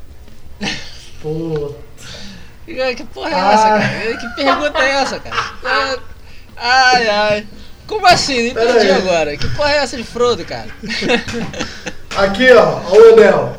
Pô. Que porra é essa, Ah. cara? Que pergunta é essa, cara? Ai, ai. Como assim? Não Pera entendi aí. agora. Que porra é essa de Frodo, cara? Aqui, ó, ó o anel.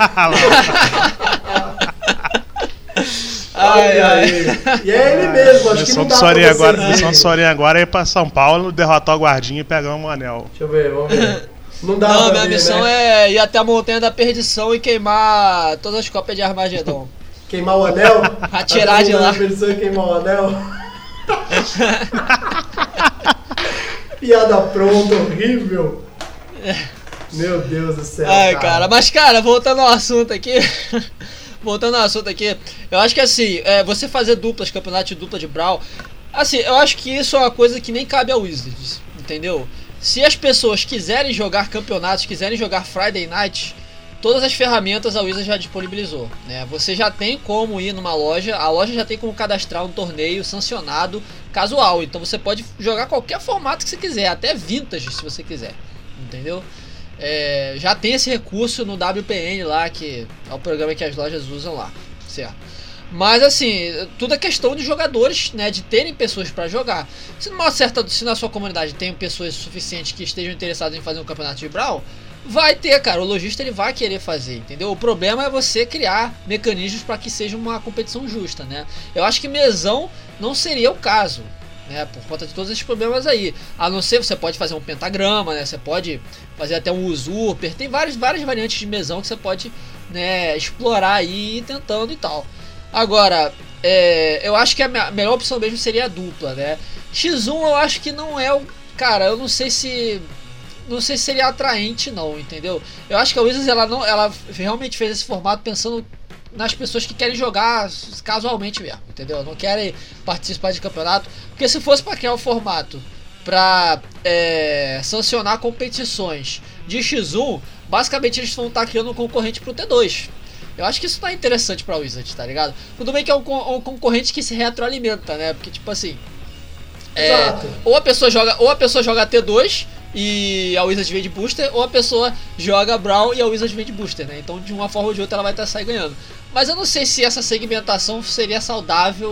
Ai, ai. E é ele mesmo, acho que Missão não do dá Sorin pra agora, vocês missão do verem. Sorin agora é ir pra São Paulo, derrotar o guardinha e pegar um anel. Deixa eu ver, vamos ver. Não dá Não, pra minha ver, missão né? é ir até a Montanha da Perdição e queimar todas as cópias de Armagedon. Queimar o anel? Atirar de lá. A pessoa queimar o anel? Piada pronta, horrível. Meu Deus do céu. Ai, cara. Mas, cara, voltando ao assunto aqui. Voltando ao assunto aqui. Eu acho que assim, é, você fazer duplas, campeonato de dupla de Brawl. Assim, eu acho que isso é uma coisa que nem cabe ao Wizards. Entendeu? Se as pessoas quiserem jogar campeonatos, quiserem jogar Friday Night, todas as ferramentas a Wizards já disponibilizou, né? Você já tem como ir numa loja, a loja já tem como cadastrar um torneio sancionado casual, então você pode jogar qualquer formato que você quiser, até vintage se você quiser, entendeu? É, já tem esse recurso no W P N lá, que é o programa que as lojas usam lá, certo? Mas assim, tudo é questão de jogadores, né, de terem pessoas para jogar. Se numa certa, se na sua comunidade tem pessoas suficientes que estejam interessadas em fazer um campeonato de Brawl, vai ter, cara, o lojista ele vai querer fazer, entendeu? O problema é você criar mecanismos para que seja uma competição justa, né? Eu acho que mesão não seria o caso, né, por conta de todos esses problemas aí. A não ser, você pode fazer um pentagrama, né? Você pode fazer até um usurper, tem várias, várias variantes de mesão que você pode, né, explorar aí e ir tentando e tal. Agora, é, eu acho que a melhor opção mesmo seria a dupla, né? X um eu acho que não é o... Cara, eu não sei se... Não sei se seria atraente não, entendeu? Eu acho que a Wizards, ela, não, ela realmente fez esse formato pensando nas pessoas que querem jogar casualmente mesmo, entendeu? Não querem participar de campeonato. Porque se fosse para criar um formato para é, sancionar competições de X um, basicamente eles vão estar criando um concorrente pro T dois. Eu acho que isso não é interessante pra Wizards, tá ligado? Tudo bem que é um, um concorrente que se retroalimenta, né? Porque, tipo assim... É, ou a pessoa joga ou a pessoa joga T dois e a Wizards vem de booster, ou a pessoa joga Brawl e a Wizards vem de booster, né? Então, de uma forma ou de outra, ela vai estar sair ganhando. Mas eu não sei se essa segmentação seria saudável.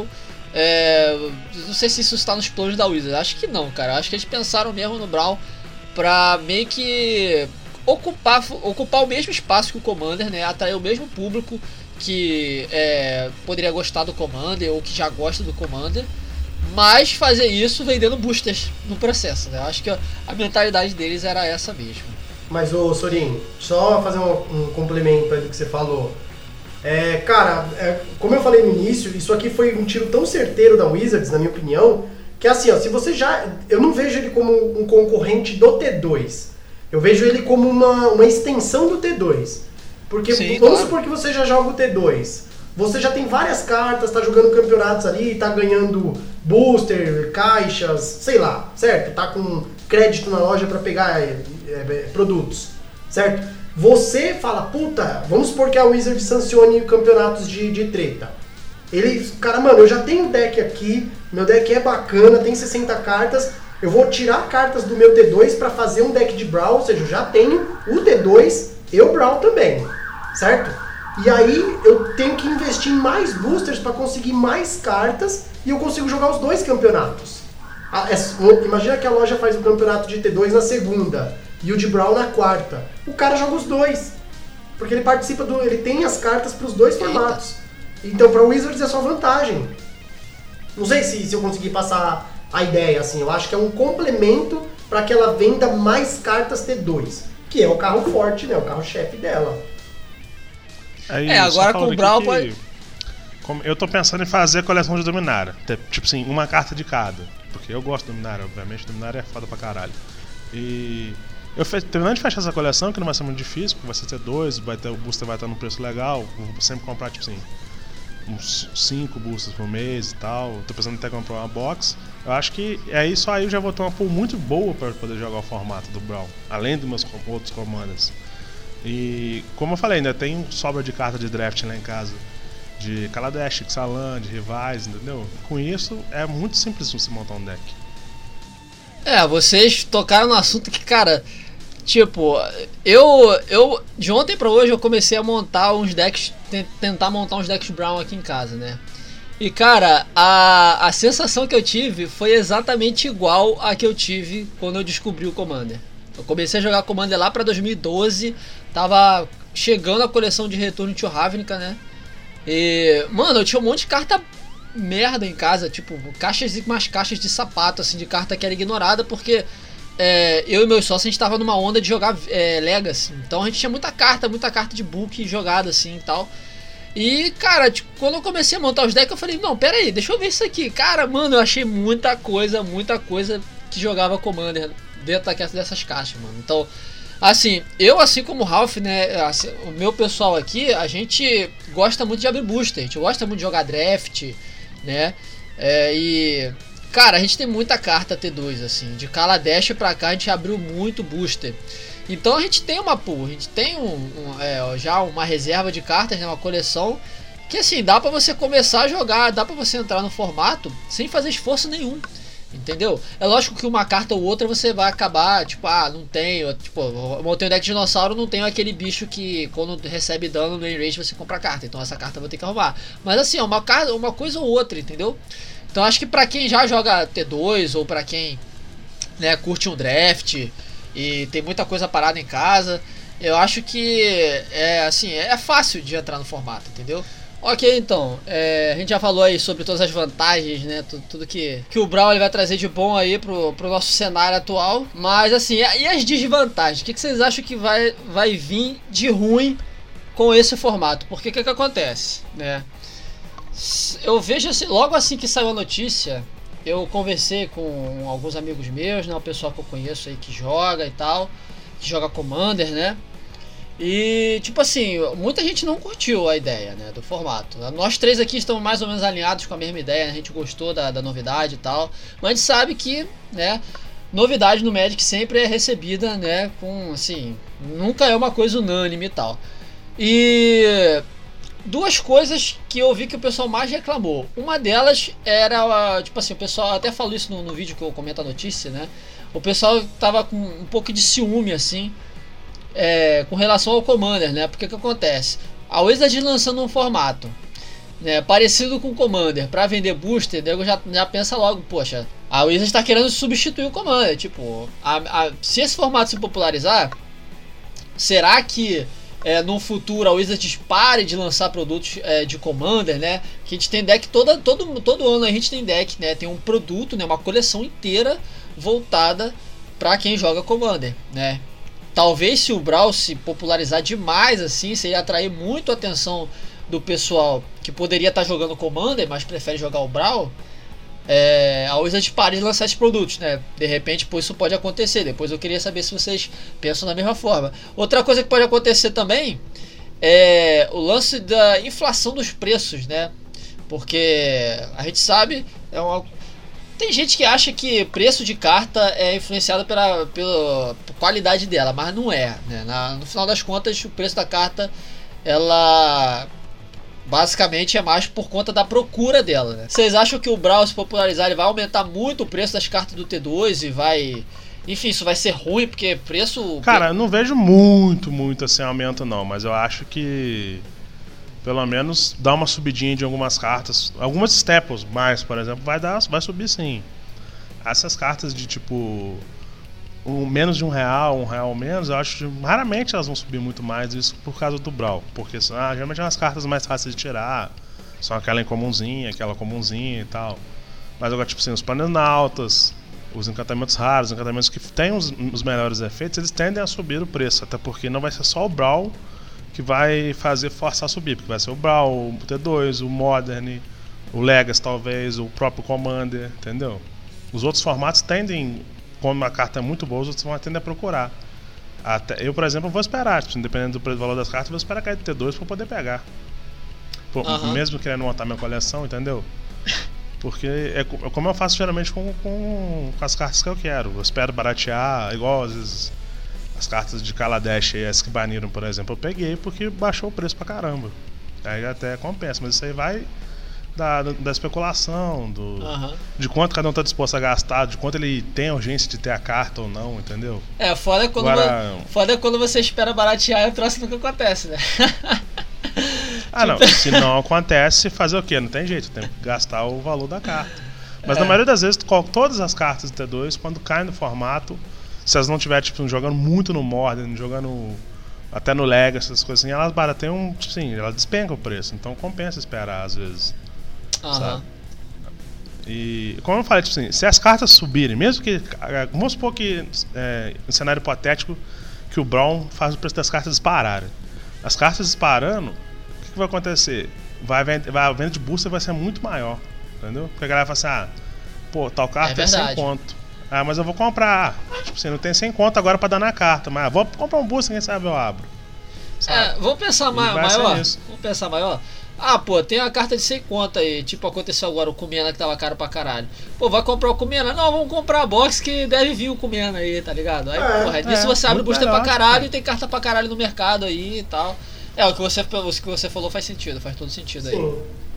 É, não sei se isso está nos planos da Wizards. Acho que não, cara. Acho que eles pensaram mesmo no Brawl pra meio que... Ocupar, ocupar o mesmo espaço que o Commander, né? Atrair o mesmo público que é, poderia gostar do Commander ou que já gosta do Commander, mas fazer isso vendendo boosters no processo, né? Eu acho que a, a mentalidade deles era essa mesmo. Mas, ô Sorin, só fazer um, um complemento aí do que você falou. É, cara, é, como eu falei no início, isso aqui foi um tiro tão certeiro da Wizards, na minha opinião, que assim, ó, se você já... Eu não vejo ele como um concorrente do T dois. Eu vejo ele como uma, uma extensão do T dois. Porque Sim, vamos claro. supor que você já joga o T dois. Você já tem várias cartas, tá jogando campeonatos ali, tá ganhando booster, caixas, sei lá, certo? Tá com crédito na loja pra pegar é, é, produtos, certo? Você fala, puta, vamos supor que a Wizard sancione campeonatos de, de treta. Ele, cara, mano, eu já tenho deck aqui, meu deck é bacana, tem sessenta cartas... Eu vou tirar cartas do meu T dois para fazer um deck de Brawl, ou seja, eu já tenho o T dois e o Brawl também, certo? E aí eu tenho que investir em mais boosters para conseguir mais cartas e eu consigo jogar os dois campeonatos. Ah, é, imagina que a loja faz o campeonato de T dois na segunda e o de Brawl na quarta. O cara joga os dois, porque ele participa do, ele tem as cartas para os dois formatos. Então para o Wizards é só vantagem. Não sei se, se eu conseguir passar a ideia, assim, eu acho que é um complemento para que ela venda mais cartas T dois, que é o carro forte, né, o carro-chefe dela. Aí, É, agora só com o falando Brawl aqui pode... eu tô pensando em fazer coleção de Dominária. Tipo assim, uma carta de cada. Porque eu gosto de Dominária, obviamente. Dominária é foda pra caralho. E eu fe... terminando de fechar essa coleção, que não vai ser muito difícil, porque vai ser T dois, vai ter... o booster vai estar num preço legal. Vou sempre comprar, tipo assim, uns cinco boosters por mês e tal. Tô pensando em até comprar uma box. Eu acho que aí só aí eu já vou ter uma pool muito boa para poder jogar o formato do Brawl, além dos meus outros comandos. E como eu falei, ainda tem sobra de carta de draft lá em casa, de Kaladesh, Ixalan, de rivais, entendeu? Com isso é muito simples você montar um deck. É, vocês tocaram no assunto que, cara, tipo, eu, eu de ontem pra hoje eu comecei a montar uns decks, tentar montar uns decks Brawl aqui em casa, né? E, cara, a, a sensação que eu tive foi exatamente igual a que eu tive quando eu descobri o Commander. Eu comecei a jogar Commander lá pra dois mil e doze, tava chegando a coleção de Return to Ravnica, né? E, mano, eu tinha um monte de carta merda em casa, tipo, caixas e mais caixas de sapato, assim, de carta que era ignorada, porque é, eu e meus sócios, a gente tava numa onda de jogar é, Legacy. Então a gente tinha muita carta, muita carta de book jogada, assim, e tal. E, cara, tipo, quando eu comecei a montar os decks, eu falei, não, pera aí, deixa eu ver isso aqui. Cara, mano, eu achei muita coisa, muita coisa que jogava Commander dentro dessas caixas, mano. Então, assim, eu, assim como o Ralph, né, assim, o meu pessoal aqui, a gente gosta muito de abrir booster, a gente gosta muito de jogar draft, né, é, e, cara, a gente tem muita carta T dois, assim, de Kaladesh pra cá a gente abriu muito booster. Então a gente tem uma pool, a gente tem um, um, é, já uma reserva de cartas, né, uma coleção, que assim, dá pra você começar a jogar, dá pra você entrar no formato sem fazer esforço nenhum, entendeu? É lógico que uma carta ou outra você vai acabar, tipo, ah, não tenho, tipo, eu montei um deck de dinossauro, não tenho aquele bicho que quando recebe dano no enrage você compra a carta, então essa carta eu vou ter que arrumar. Mas assim, é uma, uma coisa ou outra, entendeu? Então acho que pra quem já joga T dois ou pra quem, né, curte um draft e tem muita coisa parada em casa, eu acho que é assim, é fácil de entrar no formato, entendeu? Ok, então, é, a gente já falou aí sobre todas as vantagens, né, tudo, tudo que, que o Brawl ele vai trazer de bom aí pro, pro nosso cenário atual, mas assim, e as desvantagens? O que, que vocês acham que vai, vai vir de ruim com esse formato? Porque o que, que acontece, né? Eu vejo assim, logo assim que saiu a notícia, eu conversei com alguns amigos meus, né, o pessoal que eu conheço aí que joga e tal, que joga Commander, né? E, tipo assim, muita gente não curtiu a ideia, né, do formato. Nós três aqui estamos mais ou menos alinhados com a mesma ideia, né? A gente gostou da, da novidade e tal. Mas a gente sabe que, né, novidade no Magic sempre é recebida, né, com, assim, nunca é uma coisa unânime e tal. E duas coisas que eu vi que o pessoal mais reclamou. Uma delas era, tipo assim, o pessoal até falou isso no, no vídeo que eu comento a notícia, né? O pessoal tava com um pouco de ciúme, assim, É, com relação ao Commander, né? Porque o que acontece? A Wizard lançando um formato, né, parecido com o Commander para vender booster, nego já, já pensa logo, poxa, a Wizard está querendo substituir o Commander. Tipo, a, a, se esse formato se popularizar, será que é, no futuro a Wizard pare de lançar produtos é, de Commander, né? Que a gente tem deck toda, todo, todo ano a gente tem deck, né? Tem um produto, né, uma coleção inteira voltada para quem joga Commander, né? Talvez se o Brawl se popularizar demais assim, se ele atrair muito a atenção do pessoal que poderia estar jogando Commander, mas prefere jogar o Brawl, é, a Wizard pare de lançar esses produtos, né? De repente, pô, isso pode acontecer. Depois eu queria saber se vocês pensam da mesma forma. Outra coisa que pode acontecer também é o lance da inflação dos preços, né? Porque a gente sabe, é uma... tem gente que acha que preço de carta é influenciado pela, pela qualidade dela, mas não é, né? Na, no final das contas, o preço da carta, ela basicamente é mais por conta da procura dela, né? Vocês acham que o Brawl se popularizar ele vai aumentar muito o preço das cartas do T dois e vai... Enfim, isso vai ser ruim, porque preço... Cara, eu não vejo muito, muito assim aumento não, mas eu acho que pelo menos dá uma subidinha de algumas cartas. Algumas staples mais, por exemplo, vai, dar, vai subir sim. Essas cartas de tipo um, menos de um real, um real menos, eu acho que raramente elas vão subir muito mais, isso por causa do Brawl. Porque ah, geralmente são as cartas mais fáceis de tirar, são aquela incomumzinha, aquela comunzinha e tal. Mas agora, tipo assim, os Planaltas, os encantamentos raros, os encantamentos que têm os, os melhores efeitos, eles tendem a subir o preço, até porque não vai ser só o Brawl que vai fazer forçar a subir, porque vai ser o Brawl, o T dois, o Modern, o Legacy talvez, o próprio Commander, entendeu? Os outros formatos tendem, como a carta é muito boa, os outros formatos tendem a procurar. Até, eu, por exemplo, vou esperar, tipo, dependendo do valor das cartas, vou esperar cair do T dois para poder pegar. Pô, uhum. Mesmo querendo montar minha coleção, entendeu? Porque é como eu faço geralmente com, com, com as cartas que eu quero. Eu espero baratear, igual às vezes as cartas de Kaladesh e as que baniram, por exemplo, eu peguei porque baixou o preço pra caramba. Aí até compensa, mas isso aí vai da, da especulação, do, uhum. de quanto cada um tá disposto a gastar, de quanto ele tem a urgência de ter a carta ou não, entendeu? É, foda é quando, Agora, vo- foda é quando você espera baratear e o troço nunca acontece, né? Ah, não. Se não acontece, fazer o quê? Não tem jeito, tem que gastar o valor da carta. Mas é. na maioria das vezes, todas as cartas do T dois, quando caem no formato, se elas não estiverem tipo, jogando muito no Modern, jogando até no Legacy, essas coisas assim, elas barateiam, tipo assim, elas despencam o preço. Então compensa esperar às vezes. Uhum. Sabe? E como eu falei, tipo assim, se as cartas subirem, mesmo que. Vamos supor que, é, em cenário hipotético, que o Brawl faz o preço das cartas dispararem. As cartas disparando, o que, que vai acontecer? Vai, vai, a venda de booster vai ser muito maior, entendeu? Porque a galera fala assim, ah, pô, tal carta é, é cem conto. Ah, mas eu vou comprar. Tipo assim, não tem cem conto agora pra dar na carta, mas vou comprar um booster, quem sabe eu abro. Sabe? É, vamos pensar ma- maior. Vamos pensar maior. Ah, pô, tem uma carta de cem conto aí. Tipo, aconteceu agora o Kumena que tava caro pra caralho. Pô, vai comprar o Kumena? Não, vamos comprar a box que deve vir o Kumena aí, tá ligado? Aí, é, porra, disso é, você abre o booster melhor, pra caralho é. E tem carta pra caralho no mercado aí e tal. É, o que você, o que você falou faz sentido, faz todo sentido aí. Sim.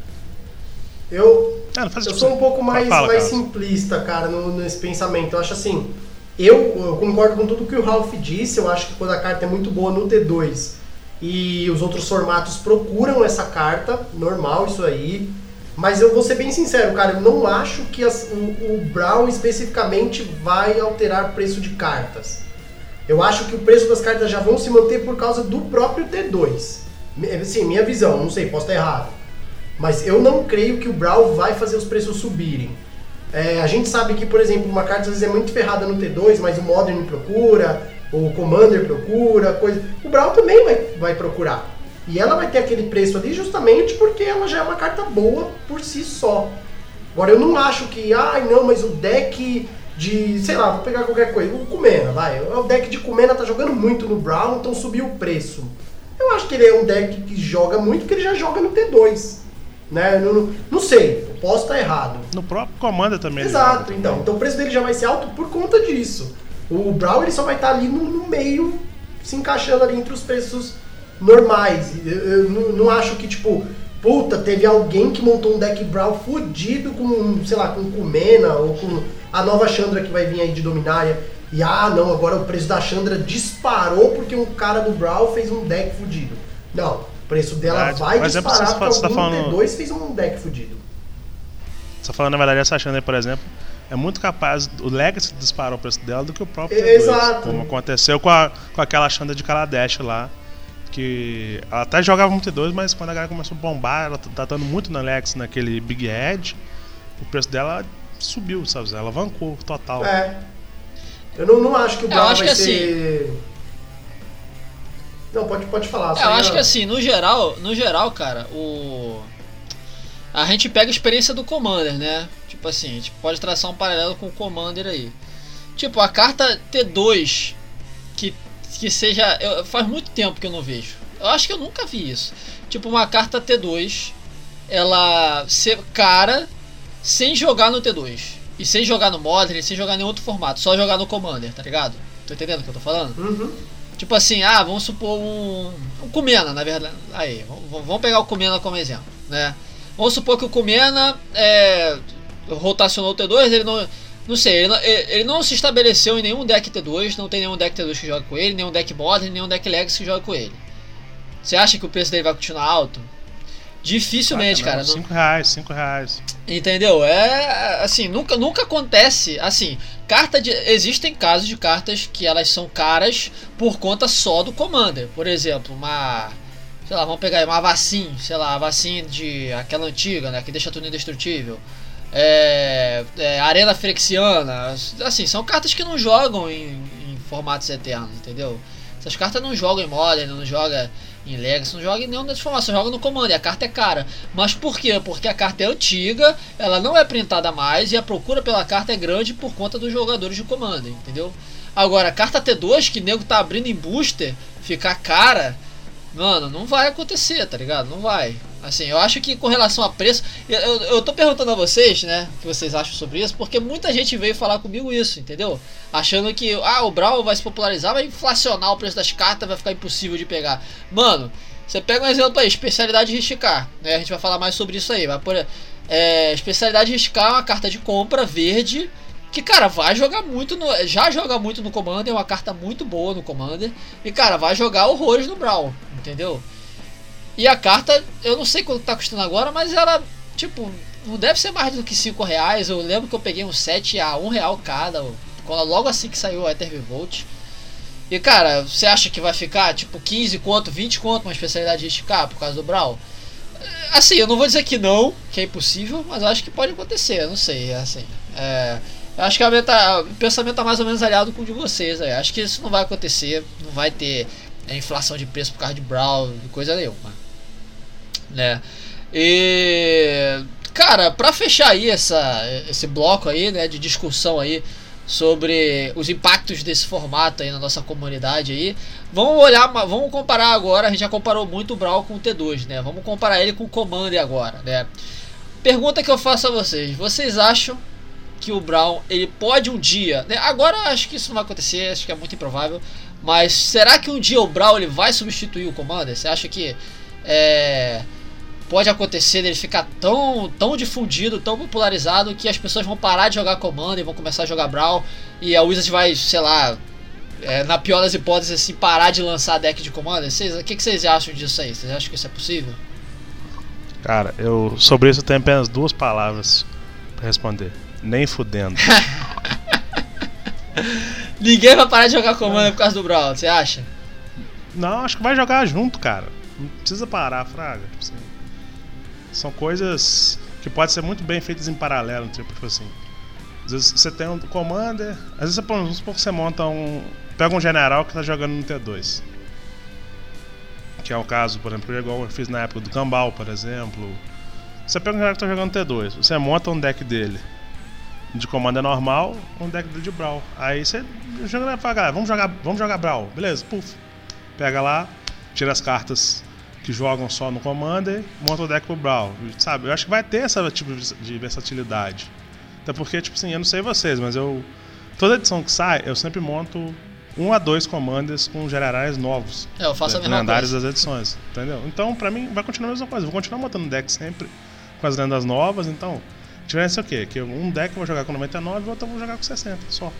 Eu, ah, eu sou um pouco mais, fala, mais simplista, cara, no, nesse pensamento. Eu acho assim, eu, eu concordo com tudo que o Ralph disse. Eu acho que quando a carta é muito boa no T dois e os outros formatos procuram essa carta, normal isso aí. Mas eu vou ser bem sincero, cara, eu não acho que as, o, o Brawl especificamente vai alterar o preço de cartas. Eu acho que o preço das cartas já vão se manter por causa do próprio T dois. Sim, minha visão, não sei, posso estar errado. Mas eu não creio que o Brawl vai fazer os preços subirem. É, a gente sabe que, por exemplo, uma carta às vezes é muito ferrada no T dois, mas o Modern procura, o Commander procura, coisa. O Brawl também vai, vai procurar. E ela vai ter aquele preço ali justamente porque ela já é uma carta boa por si só. Agora, eu não acho que, ai ah, não, mas o deck de, sei lá, vou pegar qualquer coisa, o Kumena, vai. O deck de Kumena tá jogando muito no Brawl, então subiu o preço. Eu acho que ele é um deck que joga muito porque ele já joga no T dois. Né? Não, não sei, eu posso estar errado. No próprio Commander também. Exato, então. Então o preço dele já vai ser alto por conta disso. O Brawl ele só vai estar ali no, no meio, se encaixando ali entre os preços normais. Eu, eu não, não acho que, tipo, puta, teve alguém que montou um deck Brawl fudido com, sei lá, com Kumena ou com a nova Chandra que vai vir aí de Dominária. E ah, não, agora o preço da Chandra disparou porque um cara do Brawl fez um deck fudido. Não. O preço dela vai Mas disparar porque algum tá falando... T dois fez um deck fudido. Você tá falando, na verdade, essa Chandra, por exemplo, é muito capaz, o Legacy disparar o preço dela do que o próprio T dois. Exato. Como aconteceu com, a, com aquela Chandra de Kaladesh lá, que ela até jogava no T dois, mas quando a galera começou a bombar, ela tá dando muito na Legacy, naquele Big Head, o preço dela subiu, sabe? Ela vancou total. É. Eu não, não acho que o Brawl vai ser... Assim... Não, pode, pode falar. É, eu acho que assim, no geral, no geral, cara, o... a gente pega a experiência do Commander, né? Tipo assim, a gente pode traçar um paralelo com o Commander aí. Tipo, a carta T dois, que, que seja... Eu, faz muito tempo que eu não vejo. Eu acho que eu nunca vi isso. Tipo, uma carta T dois, ela ser cara sem jogar no T dois. E sem jogar no Modern, sem jogar em nenhum outro formato. Só jogar no Commander, tá ligado? Tô entendendo o que eu tô falando? Uhum. Tipo assim, ah, vamos supor um, um Kumena, na verdade. Aí, vamos, vamos pegar o Kumena como exemplo, né? Vamos supor que o Kumena é, rotacionou o T dois, ele não, não sei, ele, ele não se estabeleceu em nenhum deck T dois, não tem nenhum deck T dois que joga com ele, nenhum deck Modern, nenhum deck Legacy que joga com ele. Você acha que o preço dele vai continuar alto? Dificilmente, ah, cara. cinco reais, cinco reais. Entendeu? É assim, nunca, nunca acontece assim. Carta de, existem casos de cartas que elas são caras por conta só do Commander. Por exemplo, uma, sei lá, vamos pegar aí uma Vacin, sei lá, a Vacin de aquela antiga, né, que deixa tudo indestrutível. É, é, Arena Frexiana, assim, são cartas que não jogam em, em formatos eternos, entendeu? Essas cartas não jogam em Modern, não joga. em Legacy, não joga em nenhum desses formatos, você joga no Commander, a carta é cara. Mas por quê? Porque a carta é antiga, ela não é printada mais e a procura pela carta é grande por conta dos jogadores de Commander, entendeu? Agora, a carta T dois, que o nego tá abrindo em booster, ficar cara, mano, não vai acontecer, tá ligado? Não vai. Assim, eu acho que com relação a preço, eu, eu, eu tô perguntando a vocês, né, o que vocês acham sobre isso, porque muita gente veio falar comigo isso, entendeu? Achando que, ah, o Brawl vai se popularizar, vai inflacionar o preço das cartas, vai ficar impossível de pegar. Mano, você pega um exemplo aí, especialidade riscar, né, a gente vai falar mais sobre isso aí, vai por, é, especialidade riscar é uma carta de compra verde, que, cara, vai jogar muito no, já joga muito no Commander, é uma carta muito boa no Commander, e, cara, vai jogar horrores no Brawl, entendeu? E a carta, eu não sei quanto tá custando agora, mas ela, tipo, não deve ser mais do que cinco reais. Eu lembro que eu peguei um sete a um real cada, quando, logo assim que saiu o Aether Revolt. E, cara, você acha que vai ficar, tipo, quinze conto, vinte conto uma especialidade de esticar por causa do Brawl? Assim, eu não vou dizer que não, que é impossível, mas acho que pode acontecer, eu não sei, assim. É, eu acho que a meta, o pensamento tá mais ou menos aliado com o de vocês aí. Acho que isso não vai acontecer, não vai ter é, inflação de preço por causa de Brawl, coisa nenhuma. Né? E, cara, pra fechar aí essa, esse bloco aí, né, de discussão aí sobre os impactos desse formato aí na nossa comunidade aí, vamos olhar, vamos comparar agora, a gente já comparou muito o Brawl com o T dois, né? Vamos comparar ele com o Commander agora, né? Pergunta que eu faço a vocês, vocês acham que o Brawl, ele pode um dia, né? Agora acho que isso não vai acontecer, acho que é muito improvável, mas será que um dia o Brawl ele vai substituir o Commander? Você acha que é, pode acontecer dele ficar tão, tão difundido, tão popularizado que as pessoas vão parar de jogar Commander e vão começar a jogar Brawl e a Wizards vai, sei lá, é, na pior das hipóteses, assim, parar de lançar deck de Commander? O que, que vocês acham disso aí? Vocês acham que isso é possível? Cara, eu sobre isso eu tenho apenas duas palavras pra responder. Nem fudendo. Ninguém vai parar de jogar Commander por causa do Brawl, você acha? Não, acho que vai jogar junto, cara. Não precisa parar, fraga. Tipo assim, são coisas que podem ser muito bem feitas em paralelo, tipo assim. Às vezes você tem um Commander, às vezes você, vamos supor que você monta um, pega um general que tá jogando no T dois, que é o caso, por exemplo, igual eu fiz na época do Kambal, por exemplo. Você pega um general que tá jogando no T dois, você monta um deck dele de Commander normal, um deck dele de Brawl. Aí você joga pra galera, vamos jogar, vamos jogar Brawl, beleza? Puf, pega lá, tira as cartas que jogam só no Commander, monta o deck pro Brawl, sabe? Eu acho que vai ter essa tipo de versatilidade. Até porque, tipo assim, eu não sei vocês, mas eu... toda edição que sai, eu sempre monto um a dois Commanders com generais novos. É, eu faço a mesma lendários coisa. das edições, entendeu? Então, pra mim, vai continuar a mesma coisa. Eu vou continuar montando deck sempre com as lendas novas, então... A diferença é o quê? Que um deck eu vou jogar com noventa e nove e o outro eu vou jogar com sessenta, só.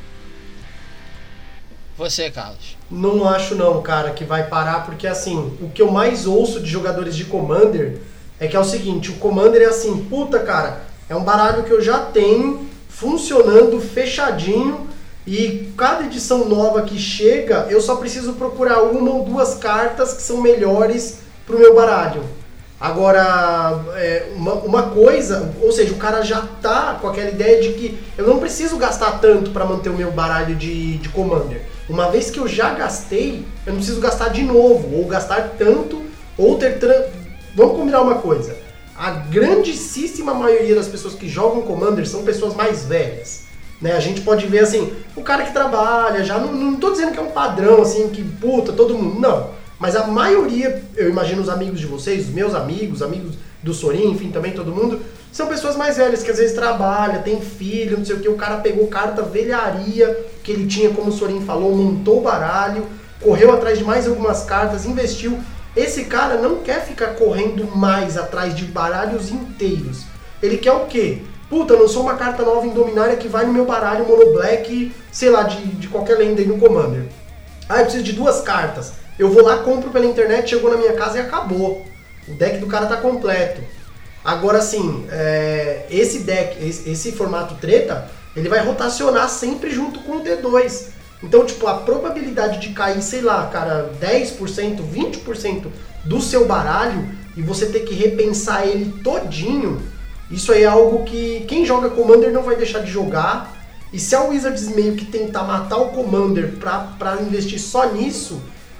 Você, Carlos? Não acho não, cara, que vai parar, porque assim, o que eu mais ouço de jogadores de Commander é que é o seguinte, o Commander é assim, puta, cara, é um baralho que eu já tenho, funcionando, fechadinho, e cada edição nova que chega, eu só preciso procurar uma ou duas cartas que são melhores pro meu baralho. Agora, é, uma, uma coisa, ou seja, o cara já tá com aquela ideia de que eu não preciso gastar tanto para manter o meu baralho de, de Commander. Uma vez que eu já gastei, eu não preciso gastar de novo, ou gastar tanto, ou ter... Tra... Vamos combinar uma coisa, a grandíssima maioria das pessoas que jogam Commander são pessoas mais velhas. Né? A gente pode ver assim, o cara que trabalha, já não, não tô dizendo que é um padrão assim, que puta, todo mundo, não. Mas a maioria, eu imagino os amigos de vocês, os meus amigos, amigos do Sorin, enfim, também todo mundo, são pessoas mais velhas que às vezes trabalham, tem filho, não sei o que, o cara pegou carta velharia que ele tinha, como o Sorin falou, montou o baralho, correu atrás de mais algumas cartas, investiu. Esse cara não quer ficar correndo mais atrás de baralhos inteiros. Ele quer o quê? Puta, lançou uma carta nova em Dominária que vai no meu baralho mono black, sei lá, de, de qualquer lenda aí no Commander. Ah, eu preciso de duas cartas. Eu vou lá, compro pela internet, chegou na minha casa e acabou. O deck do cara tá completo. Agora sim, é, esse deck, esse, esse formato treta, ele vai rotacionar sempre junto com o T dois. Então, tipo, a probabilidade de cair, sei lá, cara, dez por cento, vinte por cento do seu baralho e você ter que repensar ele todinho, isso aí é algo que quem joga Commander não vai deixar de jogar. E se a Wizards meio que tentar matar o Commander pra, pra investir só nisso,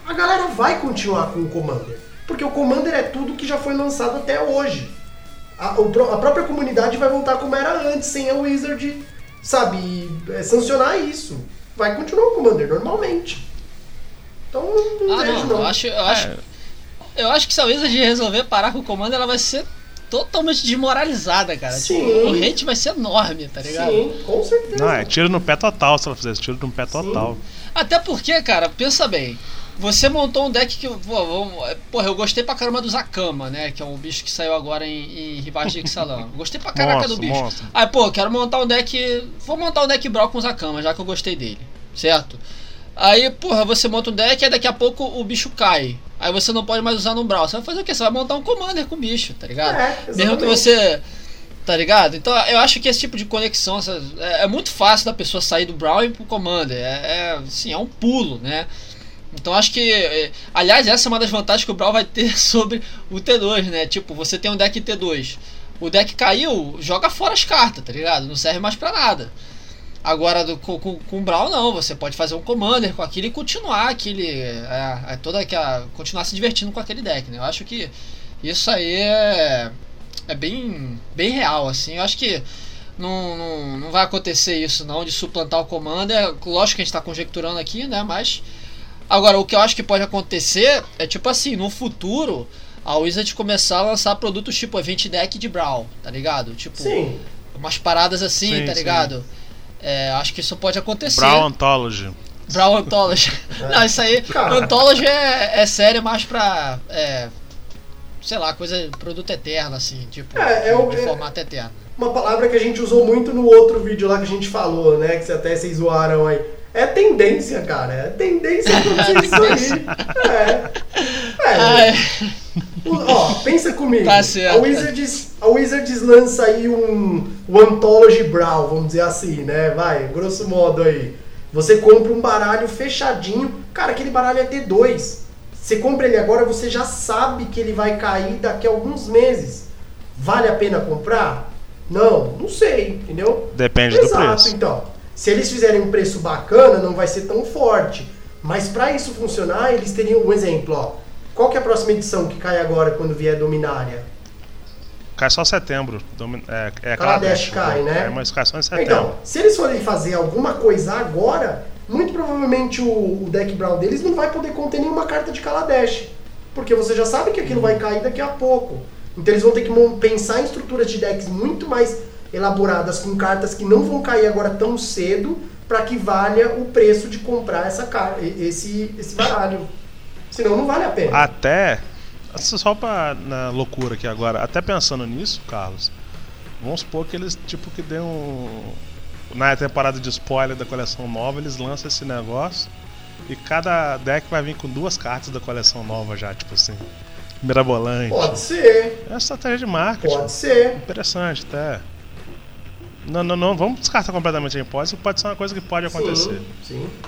a galera vai continuar com o Commander. Porque o Commander é tudo que já foi lançado até hoje. A, o, a própria comunidade vai voltar como era antes, sem a Wizard, sabe, é, sancionar isso. Vai continuar o Commander normalmente. Então não, não ah, vejo não. não. Eu acho, eu, acho, É. eu acho que se a Wizard resolver parar com o Commander, ela vai ser totalmente desmoralizada, cara. Sim. Tipo, o hate vai ser enorme, tá ligado? Sim, com certeza. Não, é tiro no pé total se ela fizesse tiro no pé Sim. total. Até porque, cara, pensa bem. Você montou um deck que. Pô, vamos, porra, eu gostei pra caramba do Zakama, né? Que é um bicho que saiu agora em, em Rivais de Ixalan. Gostei pra caraca Monstro, do bicho. monstro. Aí, pô, quero montar um deck. Vou montar um deck Brawl com o Zakama, já que eu gostei dele. Certo? Aí, porra, você monta um deck e daqui a pouco o bicho cai. Aí você não pode mais usar no Brawl. Você vai fazer o quê? Você vai montar um Commander com o bicho, tá ligado? É, Mesmo que você. Tá ligado? Então eu acho que esse tipo de conexão essa, é, é muito fácil da pessoa sair do Brawl e ir pro Commander. É, é, assim, é um pulo, né? Então acho que. É, aliás, essa é uma das vantagens que o Brawl vai ter sobre o T dois, né? Tipo, você tem um deck T dois. O deck caiu, joga fora as cartas, tá ligado? Não serve mais pra nada. Agora do, com, com, com o Brawl não, você pode fazer um Commander com aquilo e continuar aquele. É, é toda aquela. Continuar se divertindo com aquele deck, né? Eu acho que isso aí é. É bem, bem real, assim. Eu acho que não, não, não vai acontecer isso, não, de suplantar o Commander. Lógico que a gente tá conjecturando aqui, né? Mas. Agora, o que eu acho que pode acontecer é tipo assim, no futuro, a Wizard começar a lançar produtos tipo Event Deck de Brawl, tá ligado? Tipo, Sim. umas paradas assim, Sim, tá sim. ligado? É, acho que isso pode acontecer. Brawl Anthology. Brawl Anthology. Não, isso aí. Cara. Anthology é, é série mais pra. É, sei lá, coisa. Produto eterno, assim. Tipo, É, de, é o- de é- formato eterno. Uma palavra que a gente usou muito no outro vídeo lá que a gente falou, né? Que até vocês zoaram aí. É tendência, cara. É tendência acontecer isso aí. É. É. Ai, O- Ó, pensa comigo. Tá certo. A Wizards, a Wizards lança aí um, um Anthology Brawl, vamos dizer assim, né? Vai, grosso modo aí. Você compra um baralho fechadinho. Cara, aquele baralho é T dois. Você compra ele agora, você já sabe que ele vai cair daqui a alguns meses. Vale a pena comprar? Não, não sei, entendeu? Depende Exato, do preço. então. Se eles fizerem um preço bacana, não vai ser tão forte. Mas pra isso funcionar, eles teriam um exemplo, ó. Qual que é a próxima edição que cai agora quando vier Dominária? Cai só setembro. Domi- É, é Kaladesh Kaladesh, cai, né? É, mas cai só em setembro. Então, se eles forem fazer alguma coisa agora, muito provavelmente o, o deck Brawl deles não vai poder conter nenhuma carta de Kaladesh. Porque você já sabe que aquilo vai cair daqui a pouco. Então eles vão ter que mon- pensar em estruturas de decks muito mais elaboradas, com cartas que não vão cair agora tão cedo, para que valha o preço de comprar essa car- esse, esse baralho. Senão não vale a pena. Até, só pra na loucura aqui agora, até pensando nisso, Carlos, vamos supor que eles, tipo, que dêem um. Na temporada de spoiler da coleção nova, eles lançam esse negócio e cada deck vai vir com duas cartas da coleção nova já, tipo assim, mirabolante. Pode ser, É uma estratégia de marketing. pode ser. Interessante, até. Não, não, não, vamos descartar completamente a hipótese, pode ser uma coisa que pode acontecer. Sim, sim.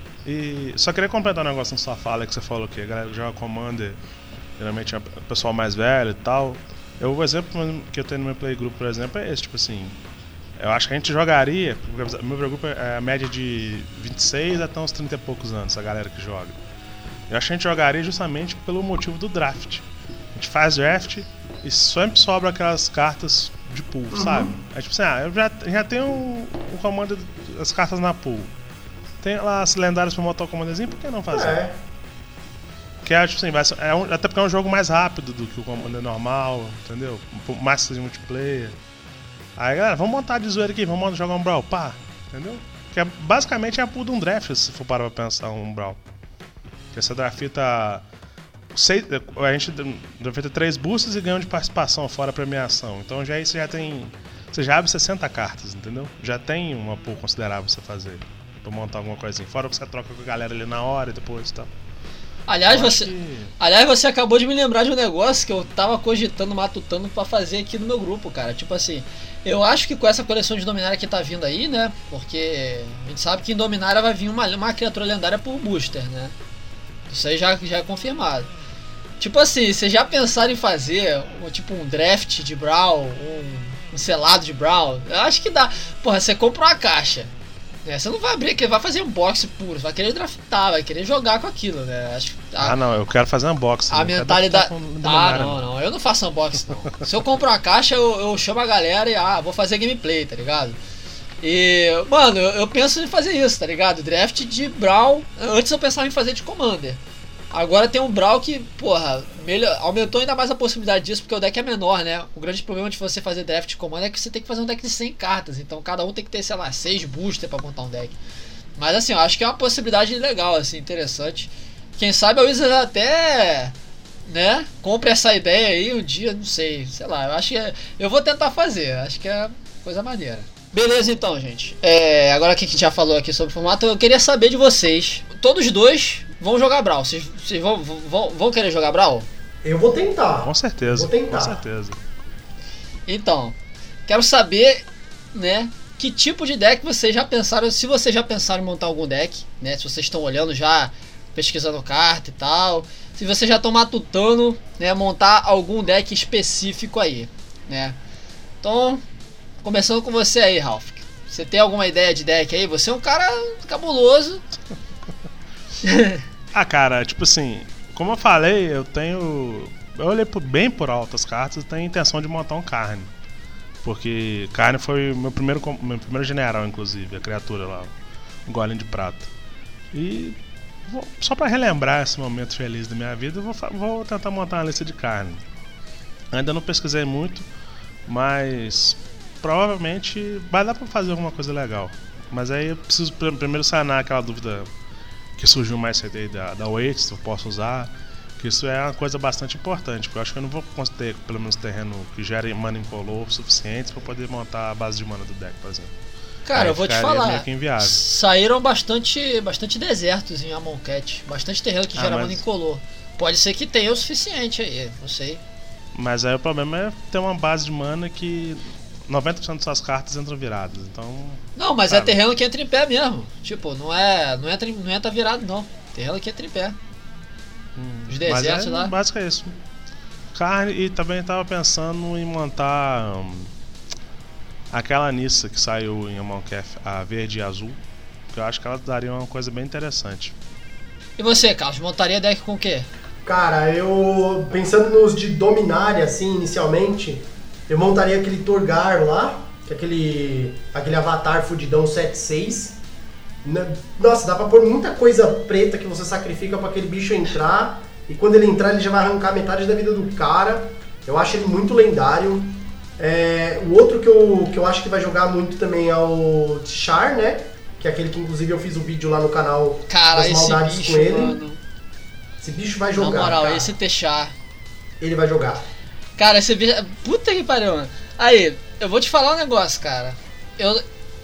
E só queria completar um negócio na sua fala que você falou que a galera que joga Commander geralmente é o pessoal mais velho e tal. Eu, o exemplo que eu tenho no meu playgroup, por exemplo, é esse, tipo assim. Eu acho que a gente jogaria, porque o meu playgroup é a média de vinte e seis até uns trinta e poucos anos, a galera que joga. Eu acho que a gente jogaria justamente pelo motivo do draft. A gente faz draft e sempre sobra aquelas cartas de pool, Uhum. sabe? É tipo assim, ah, eu já, já tenho o, o Commander, as cartas na pool. Tem lá as lendárias pra montar o Commanderzinho, por que não fazer? É. Que é tipo assim, vai ser, é um, até porque é um jogo mais rápido do que o Commander normal, entendeu? Um mais de multiplayer. Aí galera, vamos montar de zoeira aqui, vamos jogar um Brawl, pá, entendeu? Que é, basicamente é a pool de um draft, se for parar pra pensar um Brawl. Que essa drafta. Seis, a gente drafta três boosters e ganha de participação fora a premiação. Então já aí você já tem. Você já abre sessenta cartas, entendeu? Já tem uma pool considerável pra você fazer. Pra montar alguma coisinha. Fora que você troca com a galera ali na hora e depois e tal. Aliás, Eu acho você, que- aliás, você acabou de me lembrar de um negócio que eu tava cogitando, matutando pra fazer aqui no meu grupo, cara. Tipo assim, eu acho que com essa coleção de Dominária que tá vindo aí, né? Porque a gente sabe que em Dominária vai vir uma, uma criatura lendária por booster, né? Isso aí já, já é confirmado. Tipo assim, vocês já pensaram em fazer um, tipo um draft de Brawl, um, um selado de Brawl? Eu acho que dá. Porra, você compra uma caixa. É, você não vai abrir, que vai fazer unboxing puro, você vai querer draftar, vai querer jogar com aquilo, né? Acho, a, ah, não, eu quero fazer unboxing. A mentalidade. Ah, não, não, eu não faço unboxing, não. Se eu compro uma caixa, eu, eu chamo a galera e, ah, vou fazer gameplay, tá ligado? E, mano, eu, eu penso em fazer isso, tá ligado? Draft de Brawl. Antes eu pensava em fazer de Commander. Agora tem um Brawl que, porra, melhor, aumentou ainda mais a possibilidade disso, porque o deck é menor, né? O grande problema de você fazer draft de Commander é que você tem que fazer um deck de cem cartas. Então cada um tem que ter, sei lá, seis boosters pra montar um deck. Mas assim, eu acho que é uma possibilidade legal, assim, interessante. Quem sabe a Wizards até, né, compre essa ideia aí um dia, não sei, sei lá. Eu acho que é, eu vou tentar fazer, acho que é coisa maneira. Beleza, então, gente. É, agora que a gente já falou aqui sobre o formato, eu queria saber de vocês. Todos dois vão jogar Brawl. Vocês, vocês vão, vão, vão querer jogar Brawl? Eu vou tentar. Com certeza. Vou tentar. Com certeza. Então, quero saber, né, que tipo de deck vocês já pensaram, se vocês já pensaram em montar algum deck, né, se vocês estão olhando já, pesquisando carta e tal, se vocês já estão matutando, né, montar algum deck específico aí, né. Então, começando com você aí, Ralph. Você tem alguma ideia de deck aí? Você é um cara cabuloso. Ah, cara, tipo assim, como eu falei, eu tenho... Eu olhei bem por alto as cartas e tenho a intenção de montar um Karn. Porque Karn foi meu primeiro, meu primeiro general, inclusive, a criatura lá, o Golem de Prata. E vou, só pra relembrar esse momento feliz da minha vida, eu vou, vou tentar montar uma lista de Karn. Ainda não pesquisei muito, mas provavelmente vai dar pra fazer alguma coisa legal. Mas aí eu preciso primeiro sanar aquela dúvida que surgiu mais cedo aí da, da Wait, se eu posso usar. Que isso é uma coisa bastante importante, porque eu acho que eu não vou ter pelo menos terreno que gere mana incolor suficiente para poder montar a base de mana do deck, por exemplo. Cara, aí eu vou te falar, inviável. Saíram bastante, bastante desertos em Amonkhet, bastante terreno que ah, gera mas... mana incolor. Pode ser que tenha o suficiente aí, não sei. Mas aí o problema é ter uma base de mana que noventa por cento das suas cartas entram viradas, então... Não, mas sabe? É terreno que entra em pé mesmo, tipo, não é, não entra, não entra virado não, terreno que entra em pé. Hum, Os desertos mas é, lá. Básico é isso. Carne, e também tava pensando em montar um, aquela Nissa que saiu em Amonkhet, a verde e azul, que eu acho que ela daria uma coisa bem interessante. E você, Carlos, montaria deck com o quê? Cara, eu pensando nos de Dominária, assim, inicialmente, eu montaria aquele Torgar lá, que é aquele, aquele avatar fudidão sete seis. Nossa, dá pra pôr muita coisa preta que você sacrifica pra aquele bicho entrar, e quando ele entrar ele já vai arrancar metade da vida do cara. Eu acho ele muito lendário. É, o outro que eu, que eu acho que vai jogar muito também é o Char, né? Que é aquele que inclusive eu fiz o vídeo lá no canal cara, das maldades bicho, com ele. Mano. Esse bicho vai jogar. Na moral, cara. esse Techar. Ele vai jogar. Cara, esse bicho. Puta que pariu, mano. Aí, eu vou te falar um negócio, cara. Eu.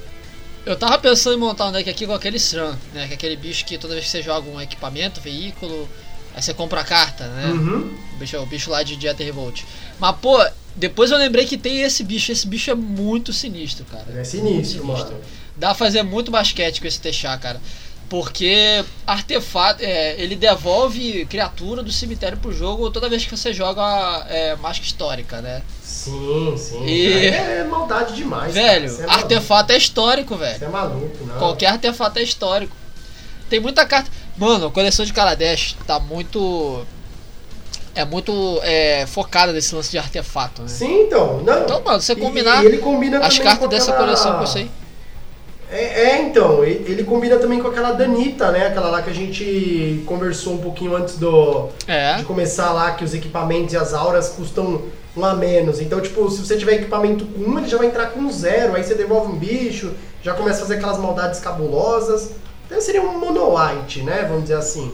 Eu tava pensando em montar um deck aqui com aquele Sran, né? Que é aquele bicho que toda vez que você joga um equipamento, veículo, aí você compra a carta, né? Uhum. O, bicho, o bicho lá de Jether Revolt. Mas, pô, depois eu lembrei que tem esse bicho. Esse bicho é muito sinistro, cara. Ele é sinistro, sinistro. mano. Dá pra fazer muito basquete com esse Techar, cara. Porque artefato, é, ele devolve criatura do cemitério pro jogo toda vez que você joga é, Mágica Histórica, né? Sim, sim. E... é maldade demais. Velho, é artefato é histórico, velho. Você é maluco, não. Qualquer artefato é histórico. Tem muita carta. Mano, a coleção de Kaladesh tá muito. É muito é, focada nesse lance de artefato, né? Sim, então. Não. Então, mano, você combinar e, e ele combina as cartas dessa aquela... coleção com isso aí. É, é, então, ele combina também com aquela Danita, né? Aquela lá que a gente conversou um pouquinho antes do É. de começar lá, que os equipamentos e as auras custam um a menos. Então, tipo, se você tiver equipamento com um, ele já vai entrar com zero, aí você devolve um bicho, já começa a fazer aquelas maldades cabulosas. Então seria um mono white, né? Vamos dizer assim.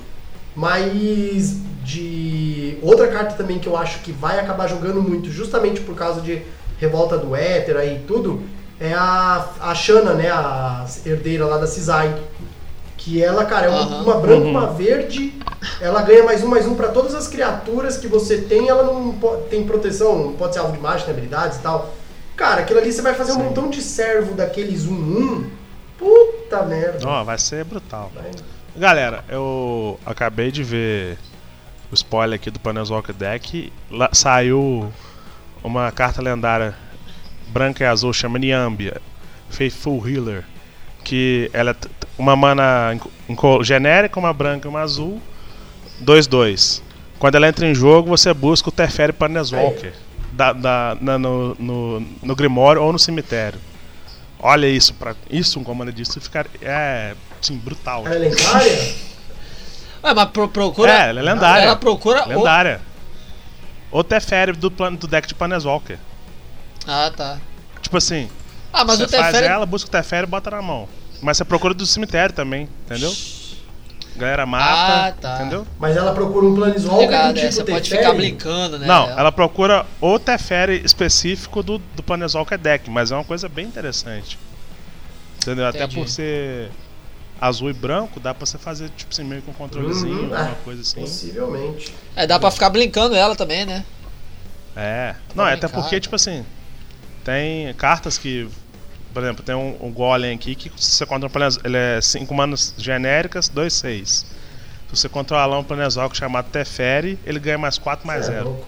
Mas de outra carta também que eu acho que vai acabar jogando muito, justamente por causa de Revolta do Éter aí e tudo, é a, a Shanna, né, a herdeira lá da Cisai. Que ela, cara, é uma, Uhum. uma branca e Uhum. uma verde. Ela ganha mais um, mais um pra todas as criaturas que você tem. Ela não pode, tem proteção, não pode ser alvo de mágica, habilidades e tal. Cara, aquilo ali você vai fazer um Sim. montão de servo daqueles um um. Puta merda. Ó, vai ser brutal. Vai. Galera, eu acabei de ver o spoiler aqui do Planeswalker Deck. Lá, saiu uma carta lendária branca e azul, chama Niambia, Faithful Healer, que ela é uma mana em, em, genérica, uma branca e uma azul, dois dois. Quando ela entra em jogo, você busca o Teferi Planeswalker da, da, na, no, no, no Grimório ou no cemitério. Olha isso, pra, isso um comando disso ficar é, sim, brutal. É lendária? Ué, mas pro, procura. É, ela é lendária. Ela procura. Lendária. O, o Teferi do, do deck de Planeswalker. Ah, tá. Tipo assim. Ah, mas você o Teferi... faz ela, busca o Teferi e bota na mão. Mas você procura do cemitério também, entendeu? Galera mata, ah, tá. entendeu? Mas ela procura um Planeswalker Ligado, do tipo é, você Teferi? pode ficar brincando, né? Não, ela procura o Teferi específico do, do Planeswalker deck, mas é uma coisa bem interessante. Entendeu? Entendi. Até por ser azul e branco, dá pra você fazer tipo assim, meio com um controlezinho, Uhum, uma é, coisa assim. Possivelmente. É, dá pra ficar brincando ela também, né? É. Não, é até porque, tipo assim, tem cartas que. Por exemplo, tem um, um Golem aqui que se você controla um Planeswalker, ele é cinco manas genéricas, dois seis. Se você controlar um Planeswalker chamado Teferi, ele ganha mais quatro, mais zero.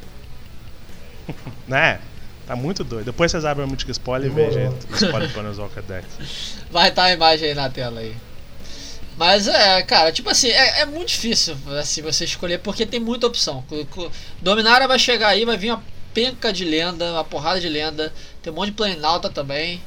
É né? Tá muito doido. Depois vocês abrem o Mythic Spoiler e vejam o spoiler do Planeswalker deck. Vai estar a imagem aí na tela aí. Mas é, cara, tipo assim, é, é muito difícil assim, você escolher porque tem muita opção. Dominária vai chegar aí, vai vir uma penca de lenda, uma porrada de lenda. Tem um monte de Planinauta também.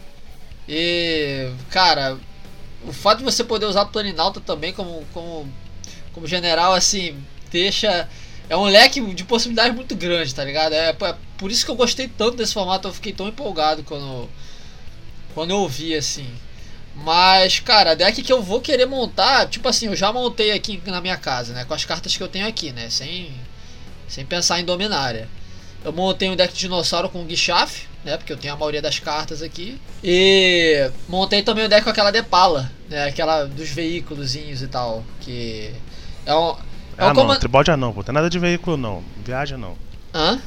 E, cara, o fato de você poder usar o Planinauta também como, como, como general, assim, deixa... É um leque de possibilidades muito grande, tá ligado? É, é por isso que eu gostei tanto desse formato, eu fiquei tão empolgado quando, quando eu ouvi, assim. Mas, cara, deck que eu vou querer montar, tipo assim, eu já montei aqui na minha casa, né? Com as cartas que eu tenho aqui, né? Sem, sem pensar em Dominária. Eu montei um deck de dinossauro com Guichaf, né? Porque eu tenho a maioria das cartas aqui. E montei também o deck com aquela Depala, né? Aquela dos veículozinhos e tal. Que é um... É ah, um não, comand... tribal de anão, pô. Tem nada de veículo, não. Viaja, não. Hã?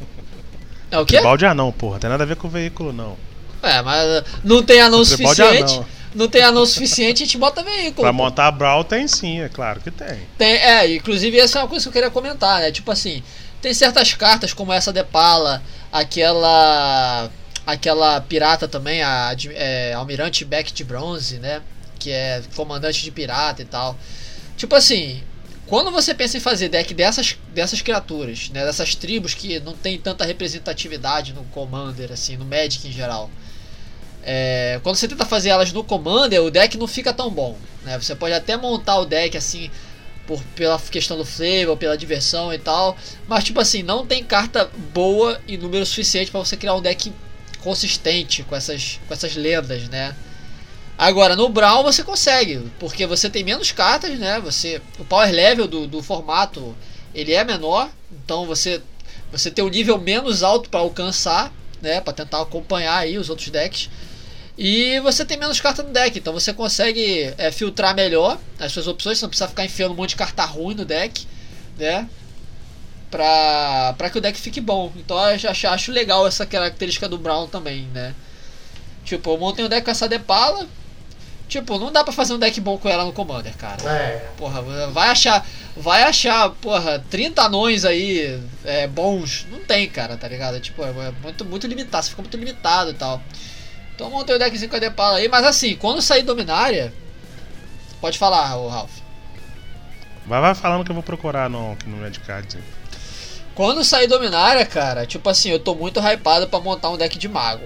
É o quê? Tribal de anão, porra. Tem nada a ver com veículo, não. É, mas não tem anão suficiente. Anão. Não tem anão suficiente, a gente bota veículo. Pra pô. montar a Brawl tem sim, é claro que tem. Tem, é, inclusive essa é uma coisa que eu queria comentar, né? Tipo assim, tem certas cartas como essa Depala, aquela aquela pirata também, a é, Almirante Beck de Bronze, né? Que é comandante de pirata e tal. Tipo assim, quando você pensa em fazer deck dessas, dessas criaturas, né? Dessas tribos que não tem tanta representatividade no Commander, assim, no Magic em geral. É, quando você tenta fazer elas no Commander, o deck não fica tão bom, né? Você pode até montar o deck assim por, pela questão do flavor, pela diversão e tal, mas tipo assim, não tem carta boa em número suficiente para você criar um deck consistente com essas, com essas lendas, né? Agora no Brawl você consegue, porque você tem menos cartas, né? Você, o power level do, do formato ele é menor, então você, você tem um nível menos alto para alcançar, né? Para tentar acompanhar aí os outros decks. E você tem menos carta no deck, então você consegue é, filtrar melhor as suas opções, você não precisa ficar enfiando um monte de carta ruim no deck, né? Pra, pra que o deck fique bom. Então eu acho, acho legal essa característica do Brawl também, né? Tipo, eu montei um deck com essa Depala. Tipo, não dá pra fazer um deck bom com ela no Commander, cara. É. Porra, vai achar, vai achar, porra, trinta anões aí é, bons. Não tem, cara, tá ligado? Tipo, é muito, muito limitado, você fica muito limitado e tal. Então montei o deckzinho com a Depala aí, mas assim, quando sair Dominária, pode falar, ô Ralph. Vai, vai falando que eu vou procurar no, no Medcard. Quando sair Dominária, cara, tipo assim, eu tô muito hypado pra montar um deck de mago.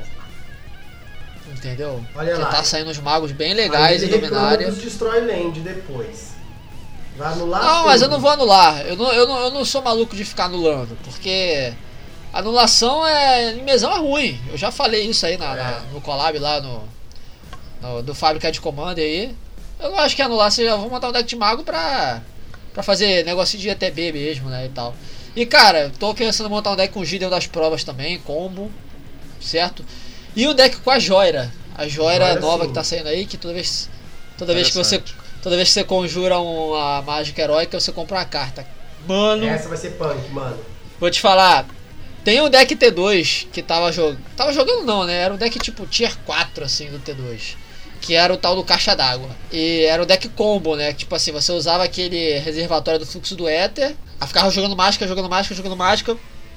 Entendeu? Olha Porque lá. tá saindo uns magos bem legais em Dominária. Dos Destroy Land depois. Vai anular Não, tudo. mas eu não vou anular. Eu não, eu, não, eu não sou maluco de ficar anulando, porque anulação é. Em mesão é ruim. Eu já falei isso aí na, É. na- no collab lá no, no. Do Fábrica de Commander aí. Eu não acho que anular, você já vou montar um deck de mago pra. Pra fazer negocinho de E T B mesmo, né? E tal. E cara, tô pensando em montar um deck com Gideon das provas também, combo. Certo? E um deck com a Joira. A Joira Joira, nova sim. que tá saindo aí, que toda vez. Toda vez que você. Interessante. Toda vez que você conjura uma mágica heróica, você compra uma carta. Mano, Essa vai ser punk, mano. vou te falar. Tem um deck T dois que tava jogando. Tava jogando não, né? Era um deck tipo tier quatro assim do T dois. Que era o tal do Caixa d'Água. E era o deck combo, né? Tipo assim, você usava aquele reservatório do fluxo do éter. Aí ficava jogando mágica, jogando mágica, jogando mágica.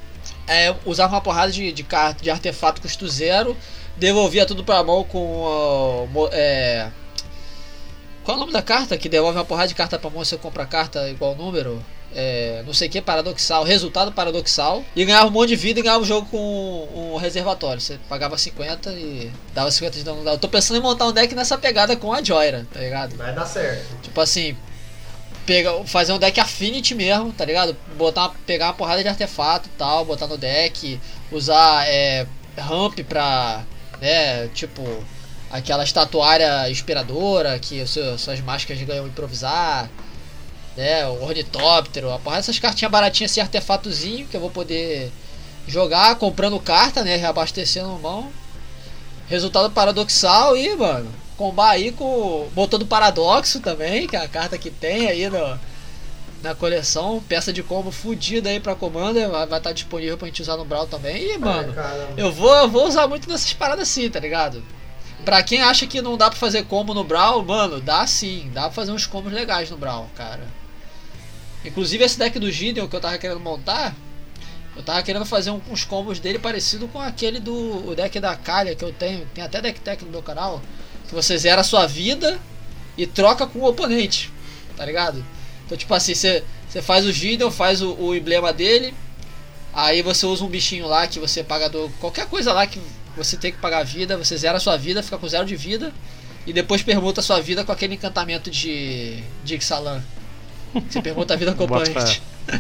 é, usava uma porrada de, de, carta, de artefato custo zero, devolvia tudo pra mão com... Uh, é, qual é o nome da carta? Que devolve uma porrada de carta pra mão e você compra a carta igual número? É, não sei o que, paradoxal, resultado paradoxal. E ganhava um monte de vida e ganhava o jogo com um reservatório. Você pagava cinquenta e dava cinquenta de dano. Eu tô pensando em montar um deck nessa pegada com a Joyra, tá ligado? Vai dar certo. Tipo assim, pega, fazer um deck Affinity mesmo, tá ligado? Botar, pegar uma porrada de artefato e tal, botar no deck, usar é, ramp pra, né, tipo, aquela estatuária inspiradora que os seus, suas máscaras ganham improvisar, né, o ornitóptero, a porrada dessas cartinhas baratinhas, esse artefatozinho que eu vou poder jogar comprando carta, né, reabastecendo mão. Resultado paradoxal e, mano, combar aí com botando paradoxo também, que é a carta que tem aí no, na coleção, peça de combo fodida aí pra Commander, vai estar tá disponível pra gente usar no Brawl também. E, mano, é, eu, vou, eu vou usar muito dessas paradas assim, tá ligado? Pra quem acha que não dá pra fazer combo no Brawl, mano, dá sim, dá pra fazer uns combos legais no Brawl, cara. Inclusive esse deck do Gideon que eu tava querendo montar, eu tava querendo fazer um, uns combos dele parecido com aquele do o deck da Kalia que eu tenho, tem até deck tech no meu canal, que você zera a sua vida e troca com o oponente, tá ligado? Então tipo assim, você, você faz o Gideon, faz o, o emblema dele, aí você usa um bichinho lá que você paga do, qualquer coisa lá que você tem que pagar a vida, você zera a sua vida, fica com zero de vida, e depois permuta a sua vida com aquele encantamento de, de Ixalan. Você pergunta a vida acompanhante.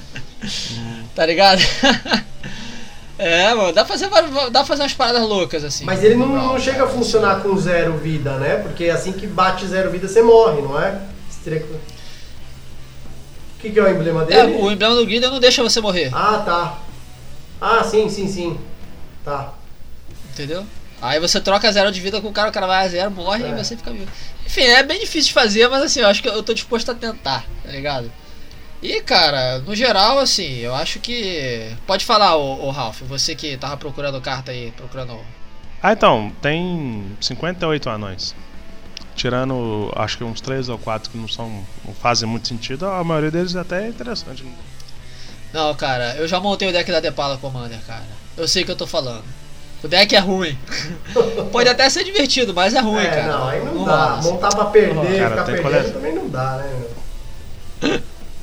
Tá ligado? É, mano, dá pra, fazer, dá pra fazer umas paradas loucas assim. Mas ele não, não chega a funcionar com zero vida, né? Porque assim que bate zero vida você morre, não é? O que, que é o emblema dele? É, o emblema do Gideon não deixa você morrer. Ah, tá. Ah, sim, sim, sim. Tá. Entendeu? Aí você troca zero de vida com o cara, o cara vai a zero, morre é. E você fica vivo. Enfim, é bem difícil de fazer, mas assim, eu acho que eu tô disposto a tentar, tá ligado? E cara, no geral, assim, eu acho que... Pode falar, ô, ô Ralph, você que tava procurando carta aí, procurando... Ah, então, tem cinquenta e oito anões. Tirando, acho que uns três ou quatro que não são, não fazem muito sentido, a maioria deles até é interessante. Não, cara, eu já montei o deck da Depala Commander, cara. Eu sei o que eu tô falando. O deck é ruim. Pode até ser divertido, mas é ruim, é, cara. Não, aí não, não dá. Rola, montar pra perder, cara, ficar perdendo coleta... também não dá, né?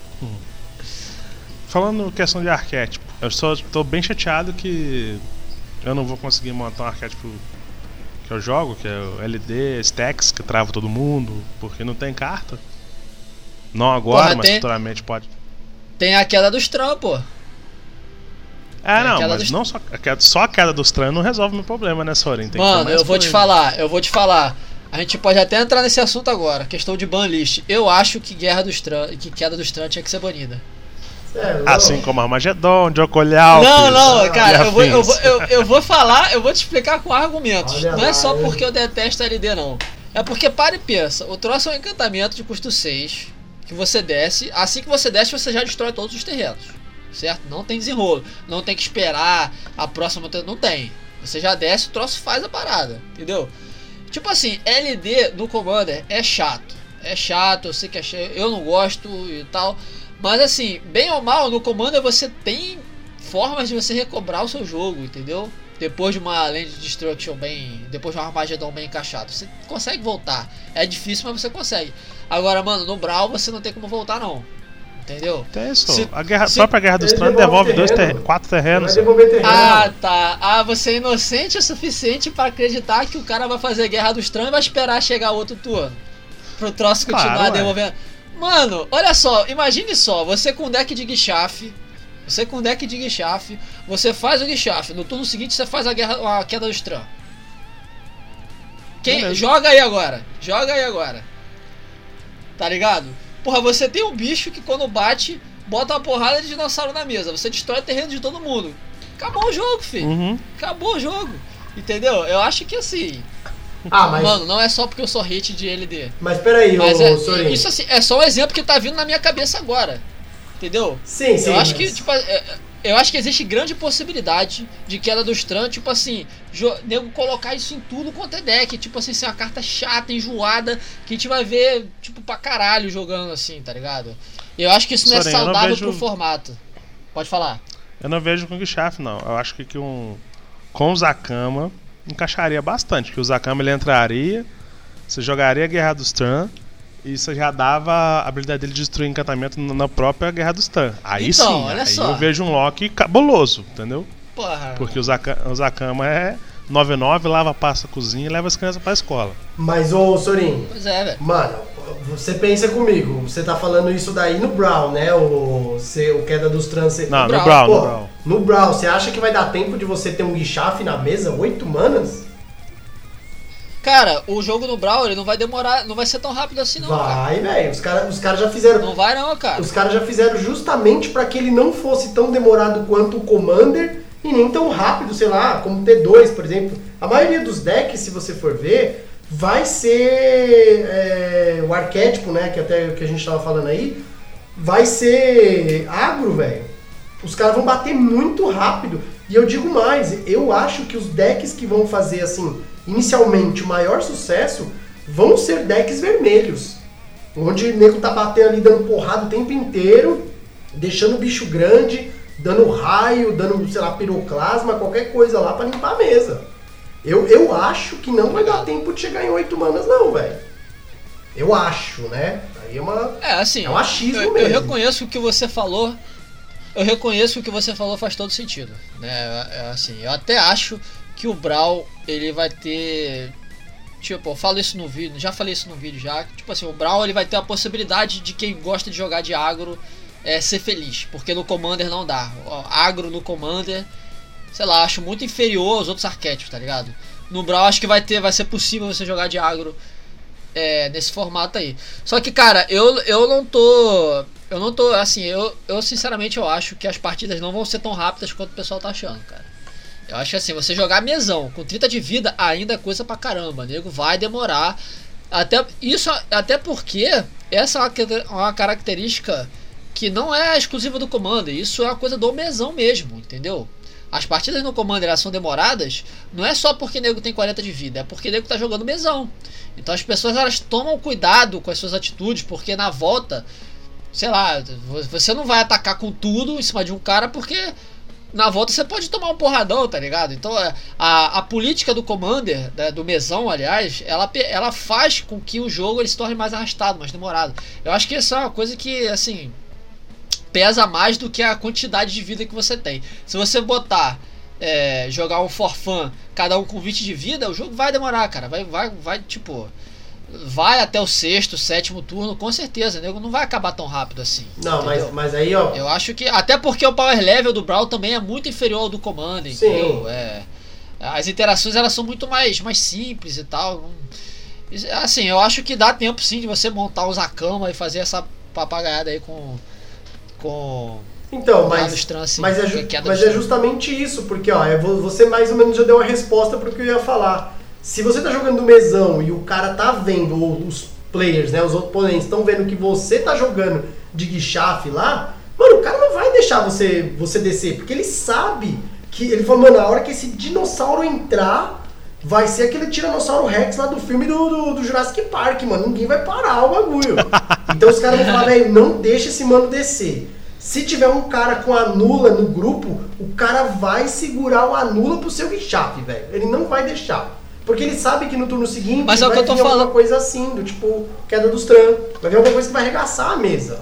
Falando questão de arquétipo, eu só tô bem chateado que eu não vou conseguir montar um arquétipo que eu jogo, que é o L D, Stacks, que trava todo mundo, porque não tem carta. Não agora, Porra, mas tem... futuramente pode. Tem a queda dos Tran, pô. É, não, mas dos... não só a, queda, só a queda dos Tran não resolve meu problema, né, Sorin? Tem Mano, eu vou te falar, eu vou te falar. A gente pode até entrar nesse assunto agora, questão de ban list. Eu acho que Guerra dos Tran, que queda dos Tran tinha que ser banida. Sério, assim como Armagedon, Jocolhal. Não, não, cara, eu vou, eu, vou, eu, eu vou falar, eu vou te explicar com argumentos. Olha não lá, é só é. porque eu detesto L D, não. É porque, para e pensa, o troço é um encantamento de custo seis, que você desce, assim que você desce, você já destrói todos os terrenos. Certo? Não tem desenrolo. Não tem que esperar a próxima. Não tem. Você já desce, o troço faz a parada. Entendeu? Tipo assim, L D no Commander é chato. É chato, eu sei que é chato, eu não gosto e tal. Mas assim, bem ou mal, no Commander você tem formas de você recobrar o seu jogo, entendeu? Depois de uma Land Destruction bem... Depois de um Armagedon bem encaixado. Você consegue voltar. É difícil, mas você consegue. Agora, mano, no Brawl você não tem como voltar, não. Entendeu? Tem isso. Se, a guerra, se, própria Guerra dos Tronos devolve dois ter, quatro terrenos. Terreno. Ah, tá. Ah, você é inocente o suficiente pra acreditar que o cara vai fazer Guerra dos Tronos e vai esperar chegar outro turno. Pro troço continuar claro, devolvendo. Mano, olha só, imagine só, você com deck de Guichaf, você com deck de Guichaf, você faz o Guichaf, no turno seguinte você faz a, guerra, a queda do Stran. Quem, joga aí agora, joga aí agora. Tá ligado? Porra, você tem um bicho que quando bate, bota uma porrada de dinossauro na mesa, você destrói o terreno de todo mundo. Acabou o jogo, filho. Uhum. Acabou o jogo. Entendeu? Eu acho que assim... Ah, mas... Mano, não é só porque eu sou hate de L D. Mas peraí, mas ô, é, Sorin. Isso assim, é só um exemplo que tá vindo na minha cabeça agora. Entendeu? Sim, sim. Eu acho mas... que, tipo, é, eu acho que existe grande possibilidade de queda dos Tran, tipo assim, nego colocar isso em tudo quanto é deck. Tipo assim, ser uma carta chata, enjoada, que a gente vai ver, tipo, pra caralho jogando assim, tá ligado? Eu acho que isso não Sorin, é saudável vejo... pro formato. Pode falar. Eu não vejo com o Guichaf, não. Eu acho que, que um, com o Zakama encaixaria bastante. Que o Zakama ele entraria, você jogaria a Guerra dos Tran e você já dava a habilidade dele de destruir encantamento na própria Guerra dos Tran. Aí então, sim, olha aí só. eu vejo um Loki cabuloso, entendeu? Porra. Porque o Zakama, o Zakama é nove nove, lava, passa, cozinha e leva as crianças pra escola. Mas, ô Sorin, Pois é, velho. mano, você pensa comigo, você tá falando isso daí no Brawl, né? O, você, o Queda dos Trans. Você... Não, no Brawl. Brawl, Pô, no Brawl. no Brawl, você acha que vai dar tempo de você ter um Guichaf na mesa? Oito manas? Cara, o jogo no Brawl ele não vai demorar, não vai ser tão rápido assim não, cara. Vai, velho. Os caras os cara já fizeram. Não vai não, cara. Os caras já fizeram justamente pra que ele não fosse tão demorado quanto o Commander e nem tão rápido, sei lá, como o T dois, por exemplo. A maioria dos decks, se você for ver, vai ser é, o arquétipo, né, que até que a gente tava falando aí, vai ser agro, velho. Os caras vão bater muito rápido. E eu digo mais, eu acho que os decks que vão fazer, assim, inicialmente o maior sucesso vão ser decks vermelhos. Onde o nego tá batendo ali, dando porrada o tempo inteiro, deixando o bicho grande, dando raio, dando, sei lá, piroclasma, qualquer coisa lá pra limpar a mesa. Eu, eu acho que não vai dar tempo de chegar em oito manas não, velho. Eu acho, né? Aí é uma... É, assim, é um achismo eu, mesmo. eu reconheço o que você falou. Eu reconheço que o que você falou faz todo sentido, né? É, assim, eu até acho que o Brawl ele vai ter, tipo, eu falo isso no vídeo, já falei isso no vídeo já, tipo assim, o Brawl ele vai ter a possibilidade de quem gosta de jogar de agro é, ser feliz, porque no Commander não dá. O agro no Commander, sei lá, acho muito inferior aos outros arquétipos, tá ligado? No Brawl acho que vai ter, vai ser possível você jogar de agro é, nesse formato aí. Só que, cara, eu, eu não tô, eu não tô, assim, eu, eu sinceramente eu acho que as partidas não vão ser tão rápidas quanto o pessoal tá achando, cara. Eu acho que assim, você jogar mesão com trinta de vida ainda é coisa pra caramba, nego, vai demorar. Até, isso, até porque essa é uma, uma característica que não é exclusiva do Commander, isso é uma coisa do mesão mesmo, entendeu? As partidas no Commander elas são demoradas, não é só porque o nego tem quarenta de vida, é porque o nego tá jogando mesão. Então as pessoas elas tomam cuidado com as suas atitudes, porque na volta, sei lá, você não vai atacar com tudo em cima de um cara, porque na volta você pode tomar um porradão, tá ligado? Então a, a política do Commander, da, do mesão, aliás, ela, ela faz com que o jogo ele se torne mais arrastado, mais demorado. Eu acho que isso é uma coisa que, assim, pesa mais do que a quantidade de vida que você tem. Se você botar, é, jogar um for fun, cada um com vinte de vida, o jogo vai demorar, cara. Vai, vai, vai tipo... Vai até o sexto, sétimo turno, com certeza, nego, não vai acabar tão rápido assim. Não, mas, mas aí, ó... Eu acho que... Até porque o power level do Brawl também é muito inferior ao do Commander, Sim. entendeu? É, as interações, elas são muito mais, mais simples e tal. Assim, eu acho que dá tempo sim de você montar o Zakama e fazer essa papagaiada aí com... Com... Então, mas, Tran, assim, mas, é, ju mas é é justamente isso, porque ó, você mais ou menos já deu a resposta pro que eu ia falar. Se você tá jogando mesão e o cara tá vendo, ou os players, né, os oponentes estão vendo que você tá jogando de Guichaf lá, mano, o cara não vai deixar você, você descer, porque ele sabe que, ele falou, mano, na hora que esse dinossauro entrar, vai ser aquele Tiranossauro Rex lá do filme do, do, do Jurassic Park, mano, ninguém vai parar o bagulho. Então os caras vão falar, velho, não deixa esse mano descer. Se tiver um cara com anula no grupo, o cara vai segurar o anula pro seu Guichaf, velho, ele não vai deixar. Porque ele sabe que no turno seguinte Mas é vai o que eu tô vir alguma falando. coisa assim, do tipo, queda dos Tran. Vai vir alguma coisa que vai arregaçar a mesa.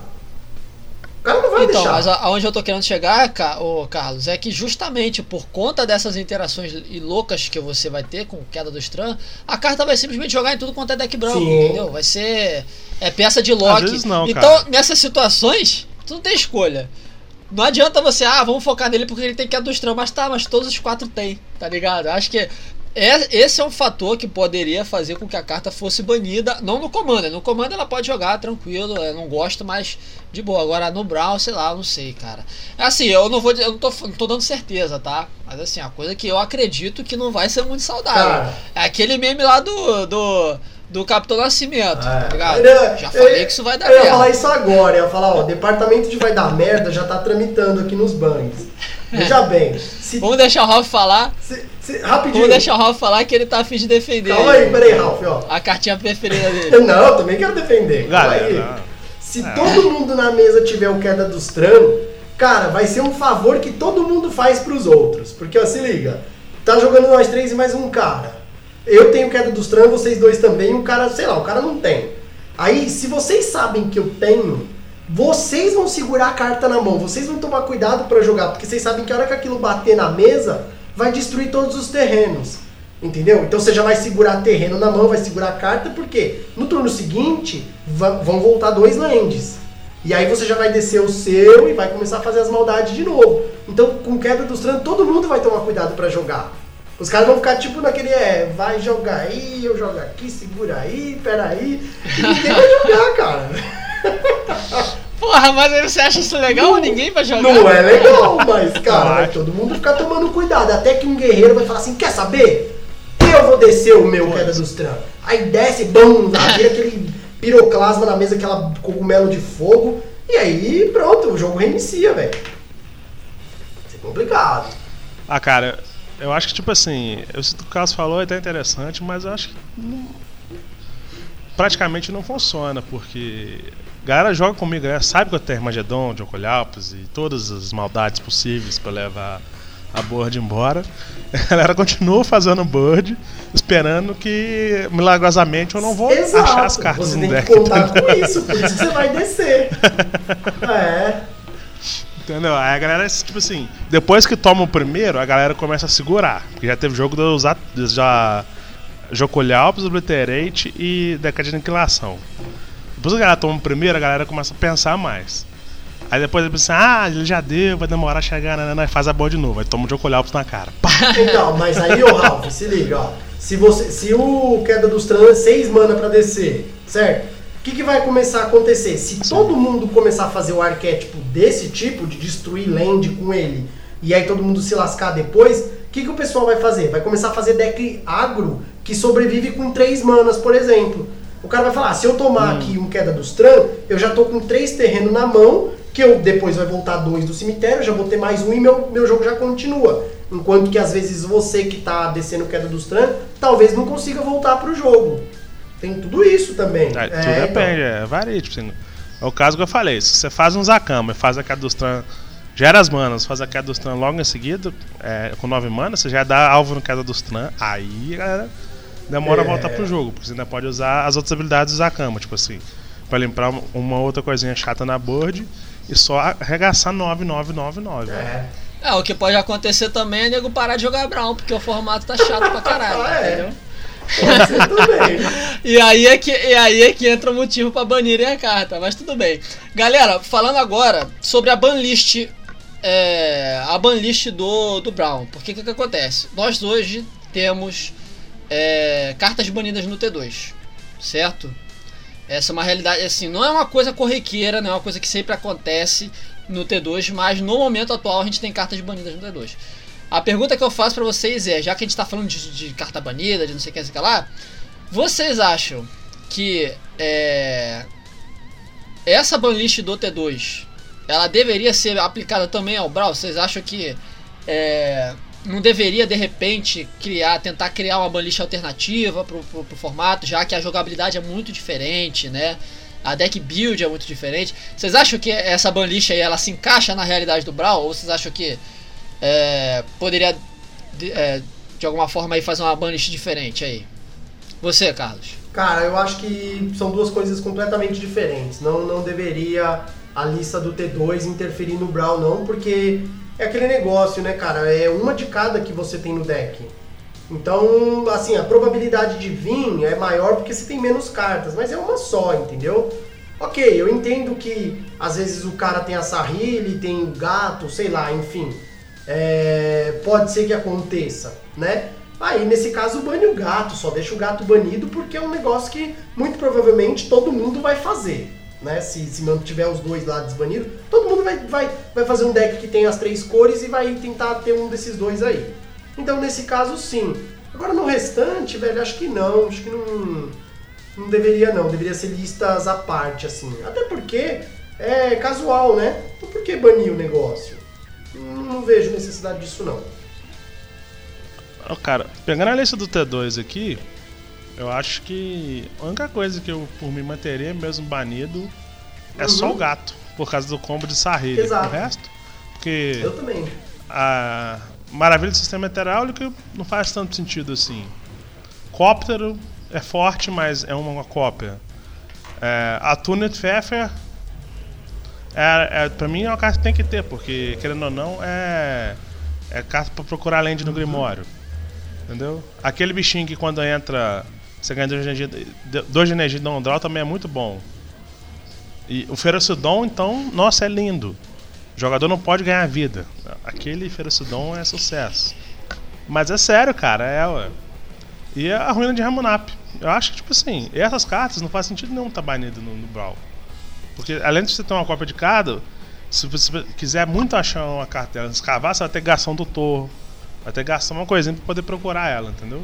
O cara não vai então, deixar. mas aonde eu tô querendo chegar, ô Carlos, é que justamente por conta dessas interações loucas que você vai ter com queda dos Tran, a carta vai simplesmente jogar em tudo quanto é deck branco, Sim. entendeu? Vai ser é peça de lock. Às vezes não, então, cara. nessas situações, tu não tem escolha. Não adianta você, ah, vamos focar nele porque ele tem queda dos Tran, mas tá, mas todos os quatro tem, tá ligado? Acho que É, esse é um fator que poderia fazer com que a carta fosse banida, não no Commander. No Commander ela pode jogar tranquilo, eu não gosto, mas de boa. Agora no Brawl, sei lá, eu não sei, cara. Assim, eu não vou, eu não tô, não tô dando certeza, tá? Mas assim, a coisa que eu acredito que não vai ser muito saudável. Cara. É aquele meme lá do do, do Capitão Nascimento, É. tá ligado? Eu- Já falei eu- que isso vai dar Eu ia merda. falar isso agora, eu ia falar, ó, o departamento de vai dar merda já tá tramitando aqui nos banhos. Veja bem, se, Vamos deixar o Ralph falar. se, se, rapidinho. Vamos deixar o Ralph falar que ele tá a fim de defender Calma aí, peraí, Ralph, ó. a cartinha preferida dele. Não, eu também quero defender. Calma aí. Galera, Se É. todo mundo na mesa tiver o queda dos Tran, Cara, vai ser um favor que todo mundo faz pros outros. Porque, ó, se liga. Tá jogando nós três e mais um cara. Eu tenho queda dos trans, vocês dois também. O cara, sei lá, o cara não tem. Aí, se vocês sabem que eu tenho, vocês vão segurar a carta na mão. Vocês vão tomar cuidado pra jogar. Porque vocês sabem que a hora que aquilo bater na mesa, vai destruir todos os terrenos. Entendeu? Então você já vai segurar terreno na mão, vai segurar a carta. Porque no turno seguinte, vão voltar dois lands. E aí você já vai descer o seu e vai começar a fazer as maldades de novo. Então, com queda dos trans, todo mundo vai tomar cuidado pra jogar. Os caras vão ficar tipo naquele, é, vai jogar aí, eu jogo aqui, segura aí, peraí. E ninguém vai jogar, cara. Porra, mas aí você acha isso legal? Não, ninguém vai jogar? Não é legal, mas, cara, vai todo mundo ficar tomando cuidado. Até que um guerreiro vai falar assim, quer saber? Eu vou descer o meu queda dos trans. Aí desce, bum, vira aquele... piroclasma na mesa, aquela cogumelo de fogo, e aí pronto, o jogo reinicia, velho. Isso é complicado. Ah, cara, eu acho que tipo assim, eu sei que o Carlos falou, é até interessante, mas eu acho que não, praticamente não funciona, porque a galera joga comigo, né? Sabe que eu tenho Armagedon, John Colhalpes e todas as maldades possíveis pra levar a board embora. A galera continua fazendo board, esperando que milagrosamente eu não vou Exato. achar as cartas você no deck. Você tem que contar com isso, por isso que você vai descer. É. Entendeu? Aí a galera, tipo assim, depois que toma o primeiro, a galera começa a segurar. Porque já teve jogo de eu usar já Jocolhalpes, Obliterate e Deca de Aniquilação. Depois que a galera toma o primeiro, a galera começa a pensar mais. Aí depois ele pensa, ah, ele já deu, vai demorar a chegar, né? Faz a bola de novo, aí toma um Jocolhalpes na cara. Pá! Então, mas aí, ô Ralph, se liga, ó. Se, você, se o queda dos trans é seis mana pra descer, certo? O que, que vai começar a acontecer? Se Sim. todo mundo começar a fazer o arquétipo desse tipo, de destruir land com ele, e aí todo mundo se lascar depois, o que, que o pessoal vai fazer? Vai começar a fazer deck agro que sobrevive com três manas, por exemplo. O cara vai falar, ah, se eu tomar hum. aqui um queda dos trans, eu já tô com três terrenos na mão, que eu depois vai voltar dois do cemitério, já vou ter mais um e meu, meu jogo já continua. Enquanto que às vezes você que tá descendo queda dos trans, talvez não consiga voltar pro jogo. Tem tudo isso também. É, tudo é, depende, então. é varia. Tipo assim, é o caso que eu falei, se você faz um Zakama e faz a queda dos trans, gera as manas, faz a queda dos trans logo em seguida, é, com nove manas, você já dá alvo no queda dos trans, aí galera demora é. a voltar pro jogo, porque você ainda pode usar as outras habilidades do Zakama, tipo assim, pra limpar uma outra coisinha chata na board e só arregaçar nove, nove, nove, nove. É. É, o que pode acontecer também é nego parar de jogar Brown, porque o formato tá chato pra caralho, ah, é. entendeu? Pode ser também. e, aí é que, e aí é que entra o motivo pra banirem a carta, mas tudo bem. Galera, falando agora sobre a banlist, é, a banlist do, do Brown, porque o que, que acontece? Nós hoje temos é, cartas banidas no T dois, certo? Essa é uma realidade, assim, não é uma coisa corriqueira, não é uma coisa que sempre acontece no T dois, mas no momento atual a gente tem cartas banidas no T dois. A pergunta que eu faço pra vocês é, já que a gente tá falando de, de carta banida, de não sei o que, não sei o que lá, vocês acham que é, essa banlist do T dois, ela deveria ser aplicada também ao Brawl? Vocês acham que é, não deveria, de repente, criar, tentar criar uma banlist alternativa pro, pro, pro formato, já que a jogabilidade é muito diferente, né? A deck build é muito diferente. Vocês acham que essa banlist aí, ela se encaixa na realidade do Brawl? Ou vocês acham que É, poderia de, é, de alguma forma aí fazer uma banlist diferente aí? Você, Carlos? Cara, eu acho que são duas coisas completamente diferentes. Não, não deveria a lista do T dois interferir no Brawl, não, porque é aquele negócio, né, cara? É uma de cada que você tem no deck. Então, assim, a probabilidade de vir é maior porque você tem menos cartas, mas é uma só, entendeu? Ok, eu entendo que às vezes o cara tem a Sahili, tem o gato, sei lá, enfim. É, pode ser que aconteça, né? Aí nesse caso bane o gato, só deixa o gato banido porque é um negócio que muito provavelmente todo mundo vai fazer, né? Se, se mantiver os dois lá desbanidos, todo mundo vai, vai, vai fazer um deck que tem as três cores e vai tentar ter um desses dois aí. Então nesse caso sim. Agora no restante, velho, acho que não, acho que não, não deveria não, deveria ser listas à parte assim. Até porque é casual, né? Então por que banir o negócio? Não vejo necessidade disso não. Oh, cara, pegando a lista do T dois aqui, eu acho que a única coisa que eu por mim manteria mesmo banido é uhum. só o gato, por causa do combo de Sahili. O resto, porque... Eu também. A maravilha do sistema meteoráulico não faz tanto sentido assim. Cóptero é forte, mas é uma, uma cópia. É, a Tuned Pfeffer, é, é, pra mim, é uma carta que tem que ter, porque, querendo ou não, é, é carta pra procurar land no Grimório. Entendeu? Aquele bichinho que quando entra, você ganha dois de energia, dois de energia de um draw também é muito bom. E o Ferocidon, então, nossa, é lindo. O jogador não pode ganhar vida. Aquele Ferocidon é sucesso. Mas é sério, cara, é, ué. E a ruína de Ramunap. Eu acho que, tipo assim, essas cartas não faz sentido nenhum estar banido no, no Brawl. Porque além de você ter uma cópia de cada, se você quiser muito achar uma carta dela, escavar, você vai ter que gastar um tutor, vai ter que gastar uma coisinha pra poder procurar ela, entendeu?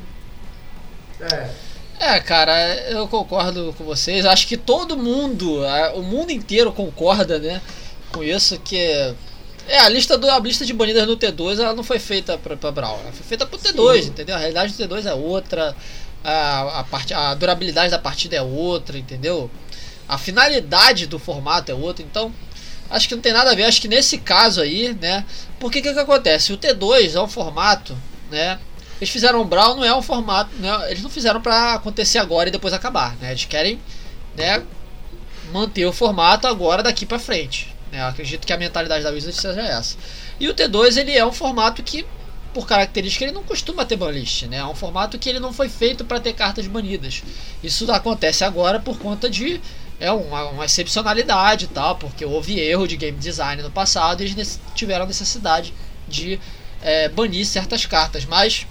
É. É, cara, eu concordo com vocês. Acho que todo mundo, o mundo inteiro concorda, né, com isso, que é a lista, do, a lista de banidas no T dois, ela não foi feita pra, pra Brawl, ela foi feita pro T dois, Sim. entendeu? A realidade do T dois é outra, a, a, part, a durabilidade da partida é outra, entendeu? A finalidade do formato é outra, então acho que não tem nada a ver. Acho que nesse caso aí, né, porque que que acontece? O T dois é um formato, né, eles fizeram o Brawl, não é um formato, né, eles não fizeram pra acontecer agora e depois acabar, né, eles querem, né, manter o formato agora daqui pra frente, né, eu acredito que a mentalidade da Wizards seja essa. E o T dois, ele é um formato que, por característica, ele não costuma ter banlist, né, é um formato que ele não foi feito para ter cartas banidas. Isso acontece agora por conta de é uma, uma excepcionalidade e tal, porque houve erro de game design no passado e eles tiveram necessidade de é, banir certas cartas. Mas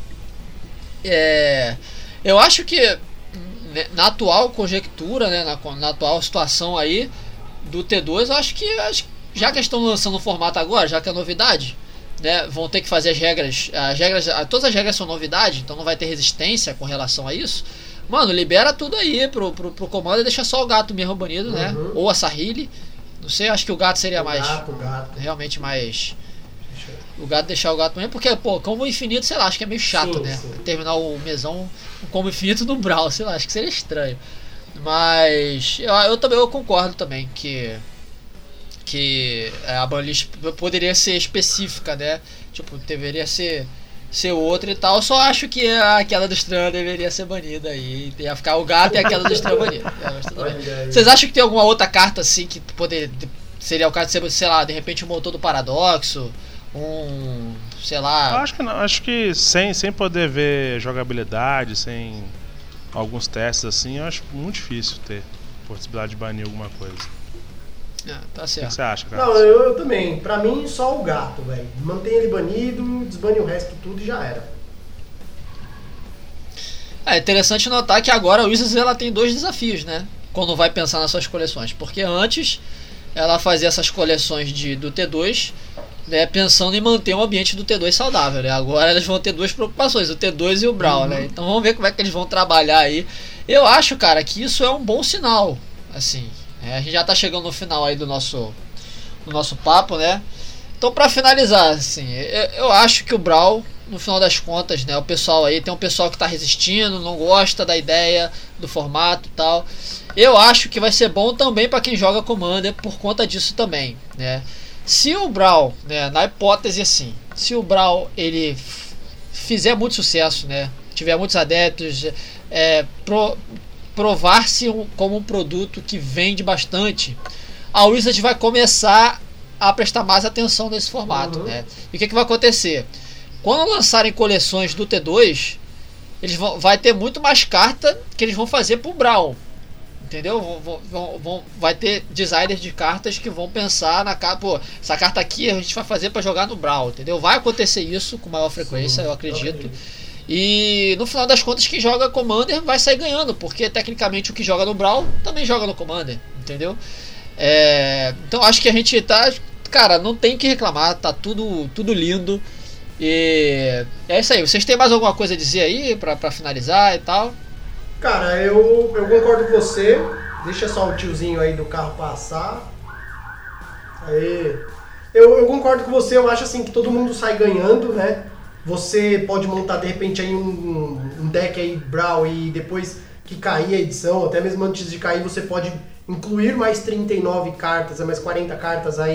é, eu acho que na atual conjectura, né, na, na atual situação aí do T dois, eu acho que já que eles estão lançando o formato agora, já que é novidade, né, vão ter que fazer as regras, as regras, todas as regras são novidade, então não vai ter resistência com relação a isso. Mano, libera tudo aí pro, pro, pro comando e deixa só o gato mesmo banido, né? Uhum. Ou a Sahili. Não sei, acho que o gato seria o mais. Gato, o gato. Realmente mais. O gato deixar o gato mesmo, porque, pô, combo infinito, sei lá, acho que é meio chato, sim, né? Sim. Terminar o mesão com combo infinito no Brawl, sei lá, acho que seria estranho. Mas eu, eu também eu concordo também que. Que a banlist poderia ser específica, né? Tipo, deveria ser. ser outra e tal. Eu só acho que a queda do Stran deveria ser banida aí. Ia ficar o gato e a queda do Stran banida. Vocês acham que tem alguma outra carta assim que poder, seria o caso de ser, sei lá, de repente um motor do Paradoxo? Um. Sei lá. Eu acho que não. Acho que sem, sem poder ver jogabilidade, sem alguns testes assim, eu acho muito difícil ter possibilidade de banir alguma coisa. Ah, tá certo. O que você acha, cara? Não, eu, eu também. Pra mim, só o gato, velho. Mantém ele banido, desbane o resto tudo e já era. É interessante notar que agora a Wizards ela tem dois desafios, né? Quando vai pensar nas suas coleções. Porque antes ela fazia essas coleções de, do T dois, né, pensando em manter o ambiente do T dois saudável, né? Agora eles vão ter duas preocupações, o T dois e o Brawl, uhum. né? Então vamos ver como é que eles vão trabalhar aí. Eu acho, cara, que isso é um bom sinal, assim. É, a gente já tá chegando no final aí do nosso, do nosso papo, né? Então, pra finalizar, assim, eu, eu acho que o Brawl, no final das contas, né? O pessoal aí, tem um pessoal que tá resistindo, não gosta da ideia, do formato e tal. Eu acho que vai ser bom também pra quem joga Commander por conta disso também, né? Se o Brawl, né, na hipótese assim, se o Brawl, ele fizer muito sucesso, né? Tiver muitos adeptos, é, pro... provar-se um, como um produto que vende bastante, a Wizard vai começar a prestar mais atenção nesse formato, uhum. né? E o que, que vai acontecer? Quando lançarem coleções do T dois, eles vão, vai ter muito mais carta que eles vão fazer pro Brawl, entendeu? Vão, vão, vão, vai ter designers de cartas que vão pensar na carta, pô, essa carta aqui a gente vai fazer para jogar no Brawl, entendeu? Vai acontecer isso com maior frequência, Sim, eu acredito. E no final das contas, quem joga Commander vai sair ganhando, porque tecnicamente o que joga no Brawl também joga no Commander, entendeu? É, então acho que a gente tá, cara, não tem que reclamar, tá tudo, tudo lindo. E é isso aí. Vocês têm mais alguma coisa a dizer aí pra, pra finalizar e tal? Cara, eu, eu concordo com você. Deixa só o tiozinho aí do carro passar. Aí. Eu, eu concordo com você, eu acho assim que todo mundo sai ganhando, né? Você pode montar de repente aí um, um deck aí Brawl e depois que cair a edição, até mesmo antes de cair, você pode incluir mais trinta e nove cartas, mais quarenta cartas aí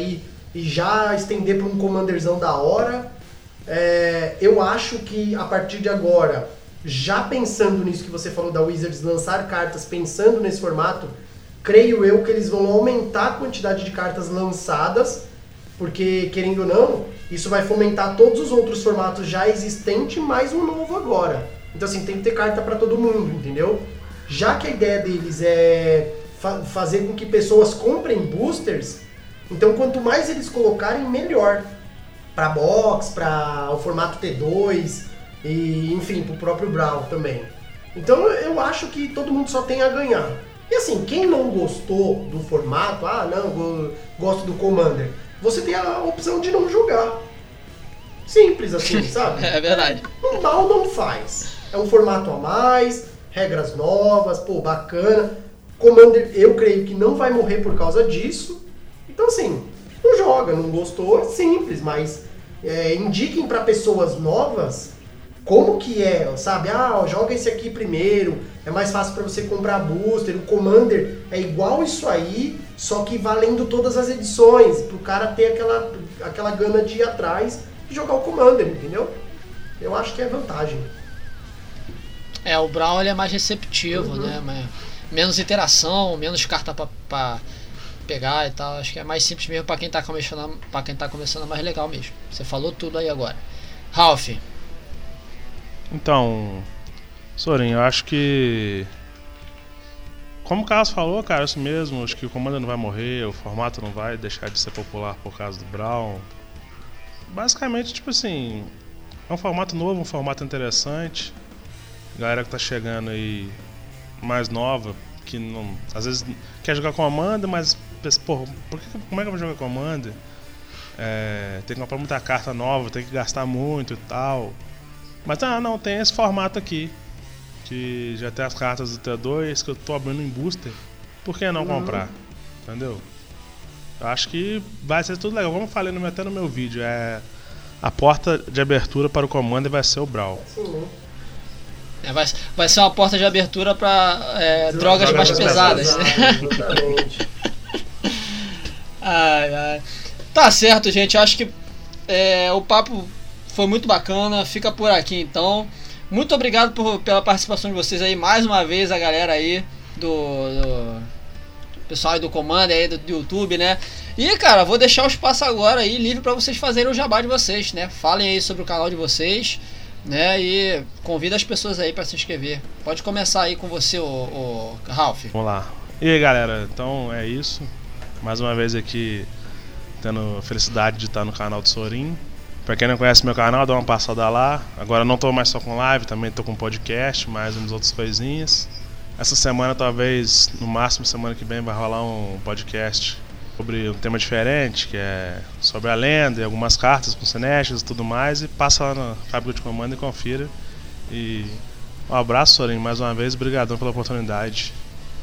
e já estender para um Commanderzão da hora. É, eu acho que a partir de agora, já pensando nisso que você falou da Wizards lançar cartas, pensando nesse formato, creio eu que eles vão aumentar a quantidade de cartas lançadas, porque, querendo ou não, isso vai fomentar todos os outros formatos já existentes, mais um novo agora. Então assim, tem que ter carta para todo mundo, entendeu? Já que a ideia deles é fa- fazer com que pessoas comprem boosters, então quanto mais eles colocarem, melhor. Para box, para o formato T dois, e enfim, para o próprio Brawl também. Então eu acho que todo mundo só tem a ganhar. E assim, quem não gostou do formato, ah não, gosto do Commander, você tem a opção de não jogar. Simples assim, sabe? É verdade. Um mal não faz. É um formato a mais, regras novas, pô, bacana. Commander, eu creio que não vai morrer por causa disso. Então assim, não joga, não gostou, é simples, mas é, indiquem para pessoas novas como que é, sabe? Ah, joga esse aqui primeiro, é mais fácil para você comprar booster, o Commander é igual isso aí, só que valendo todas as edições, pro cara ter aquela, aquela gana de ir atrás e jogar o Commander, entendeu? Eu acho que é vantagem. É, o Brawl ele é mais receptivo, Uhum. né? Mas menos interação, menos carta pra, pra pegar e tal. Acho que é mais simples mesmo pra quem tá começando, pra quem tá começando é mais legal mesmo. Você falou tudo aí agora. Ralph. Então, Sorin, eu acho que, como o Carlos falou, cara, isso mesmo, acho que o Commander não vai morrer, o formato não vai deixar de ser popular por causa do Brawl. Basicamente, tipo assim, é um formato novo, um formato interessante. Galera que tá chegando aí mais nova, que não, às vezes quer jogar Commander, mas pensa, porra, por que, como é que eu vou jogar Commander? É, tem que comprar muita carta nova, tem que gastar muito e tal. Mas ah, não, tem esse formato aqui, que já tem as cartas do T dois, que eu tô abrindo em booster. Por que não comprar? Entendeu? Eu acho que vai ser tudo legal. Como eu falei no meu, até no meu vídeo, é a porta de abertura para o Commander vai ser o Brawl. Sim. É, vai, vai ser uma porta de abertura pra é, drogas, drogas mais pesadas. pesadas. Exatamente. Ai, ai. Tá certo, gente. Acho que é, o papo foi muito bacana. Fica por aqui então. Muito obrigado por, pela participação de vocês aí. Mais uma vez a galera aí do, do pessoal aí do Commander aí do, do YouTube, né? E cara, vou deixar o espaço agora aí livre pra vocês fazerem o jabá de vocês, né? Falem aí sobre o canal de vocês, né? E convida as pessoas aí pra se inscrever. Pode começar aí com você, o, o Ralph. Vamos lá. E aí, galera, então é isso. Mais uma vez aqui tendo a felicidade de estar no canal do Sorin. Pra quem não conhece meu canal, dá uma passada lá. Agora não tô mais só com live, também tô com podcast, mais umas outras coisinhas. Essa semana, talvez, no máximo semana que vem, vai rolar um podcast sobre um tema diferente, que é sobre a lenda e algumas cartas com cinéticas e tudo mais. E passa lá na Fábrica de Comando e confira. E um abraço, Sorin, mais uma vez, obrigadão pela oportunidade.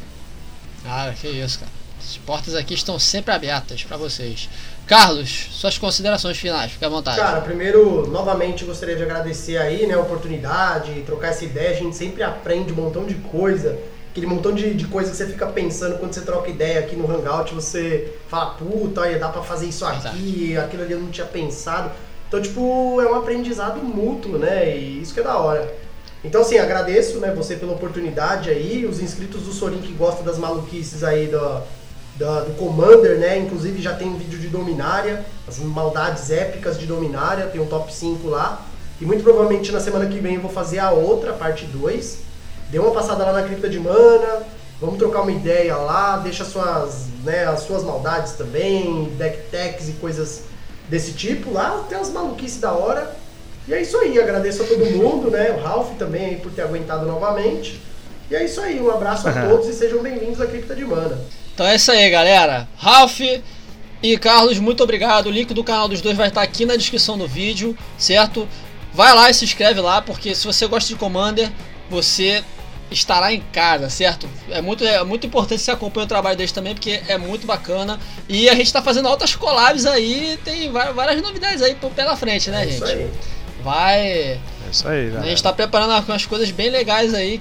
Ah, que isso, cara. As portas aqui estão sempre abertas pra vocês. Carlos, suas considerações finais, fica à vontade. Cara, primeiro, novamente gostaria de agradecer aí, né, a oportunidade, trocar essa ideia. A gente sempre aprende um montão de coisa, aquele montão de, de coisa que você fica pensando quando você troca ideia aqui no Hangout. Você fala, puta, olha, dá pra fazer isso aqui, Exato. Aquilo ali eu não tinha pensado. Então, tipo, é um aprendizado mútuo, né, e isso que é da hora. Então, assim, agradeço, né, você pela oportunidade aí, os inscritos do Sorin que gostam das maluquices aí do, do, do Commander, né, inclusive já tem um vídeo de Dominária, as maldades épicas de Dominária, tem um top cinco lá, e muito provavelmente na semana que vem eu vou fazer a outra, parte dois. Dê uma passada lá na Cripta de Mana, vamos trocar uma ideia lá, deixa suas, né, as suas maldades também, deck techs e coisas desse tipo lá, tem umas maluquices da hora. E é isso aí, agradeço a todo mundo, né? O Ralph também aí por ter aguentado novamente. E é isso aí, um abraço a todos e sejam bem-vindos à Cripta de Mana. Então é isso aí, galera. Ralph e Carlos, muito obrigado. O link do canal dos dois vai estar aqui na descrição do vídeo, certo? Vai lá e se inscreve lá, porque se você gosta de Commander, você estará em casa, certo? É muito, é muito importante que você acompanhe o trabalho deles também, porque é muito bacana. E a gente tá fazendo altas collabs aí, tem várias novidades aí pela frente, né, é gente? Isso aí. Vai. É isso aí, galera. A gente tá preparando umas coisas bem legais aí que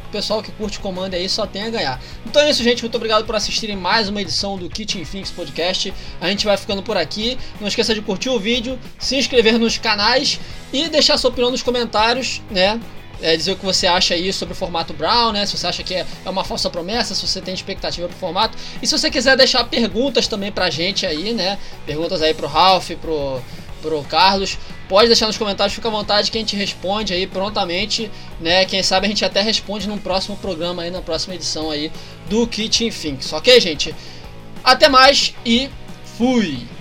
o pessoal que curte Commander aí só tem a ganhar. Então é isso, gente, muito obrigado por assistirem mais uma edição do Kitchen Finks Podcast. A gente vai ficando por aqui, não esqueça de curtir o vídeo, se inscrever nos canais e deixar sua opinião nos comentários, né? É, dizer o que você acha aí sobre o formato Brown, né? Se você acha que é uma falsa promessa, se você tem expectativa pro formato. E se você quiser deixar perguntas também pra gente aí, né? Perguntas aí pro Ralph, pro, pro Carlos, pode deixar nos comentários, fica à vontade que a gente responde aí prontamente, né? Quem sabe a gente até responde num próximo programa aí, na próxima edição aí do Kitchen Finks, ok, gente? Até mais e fui!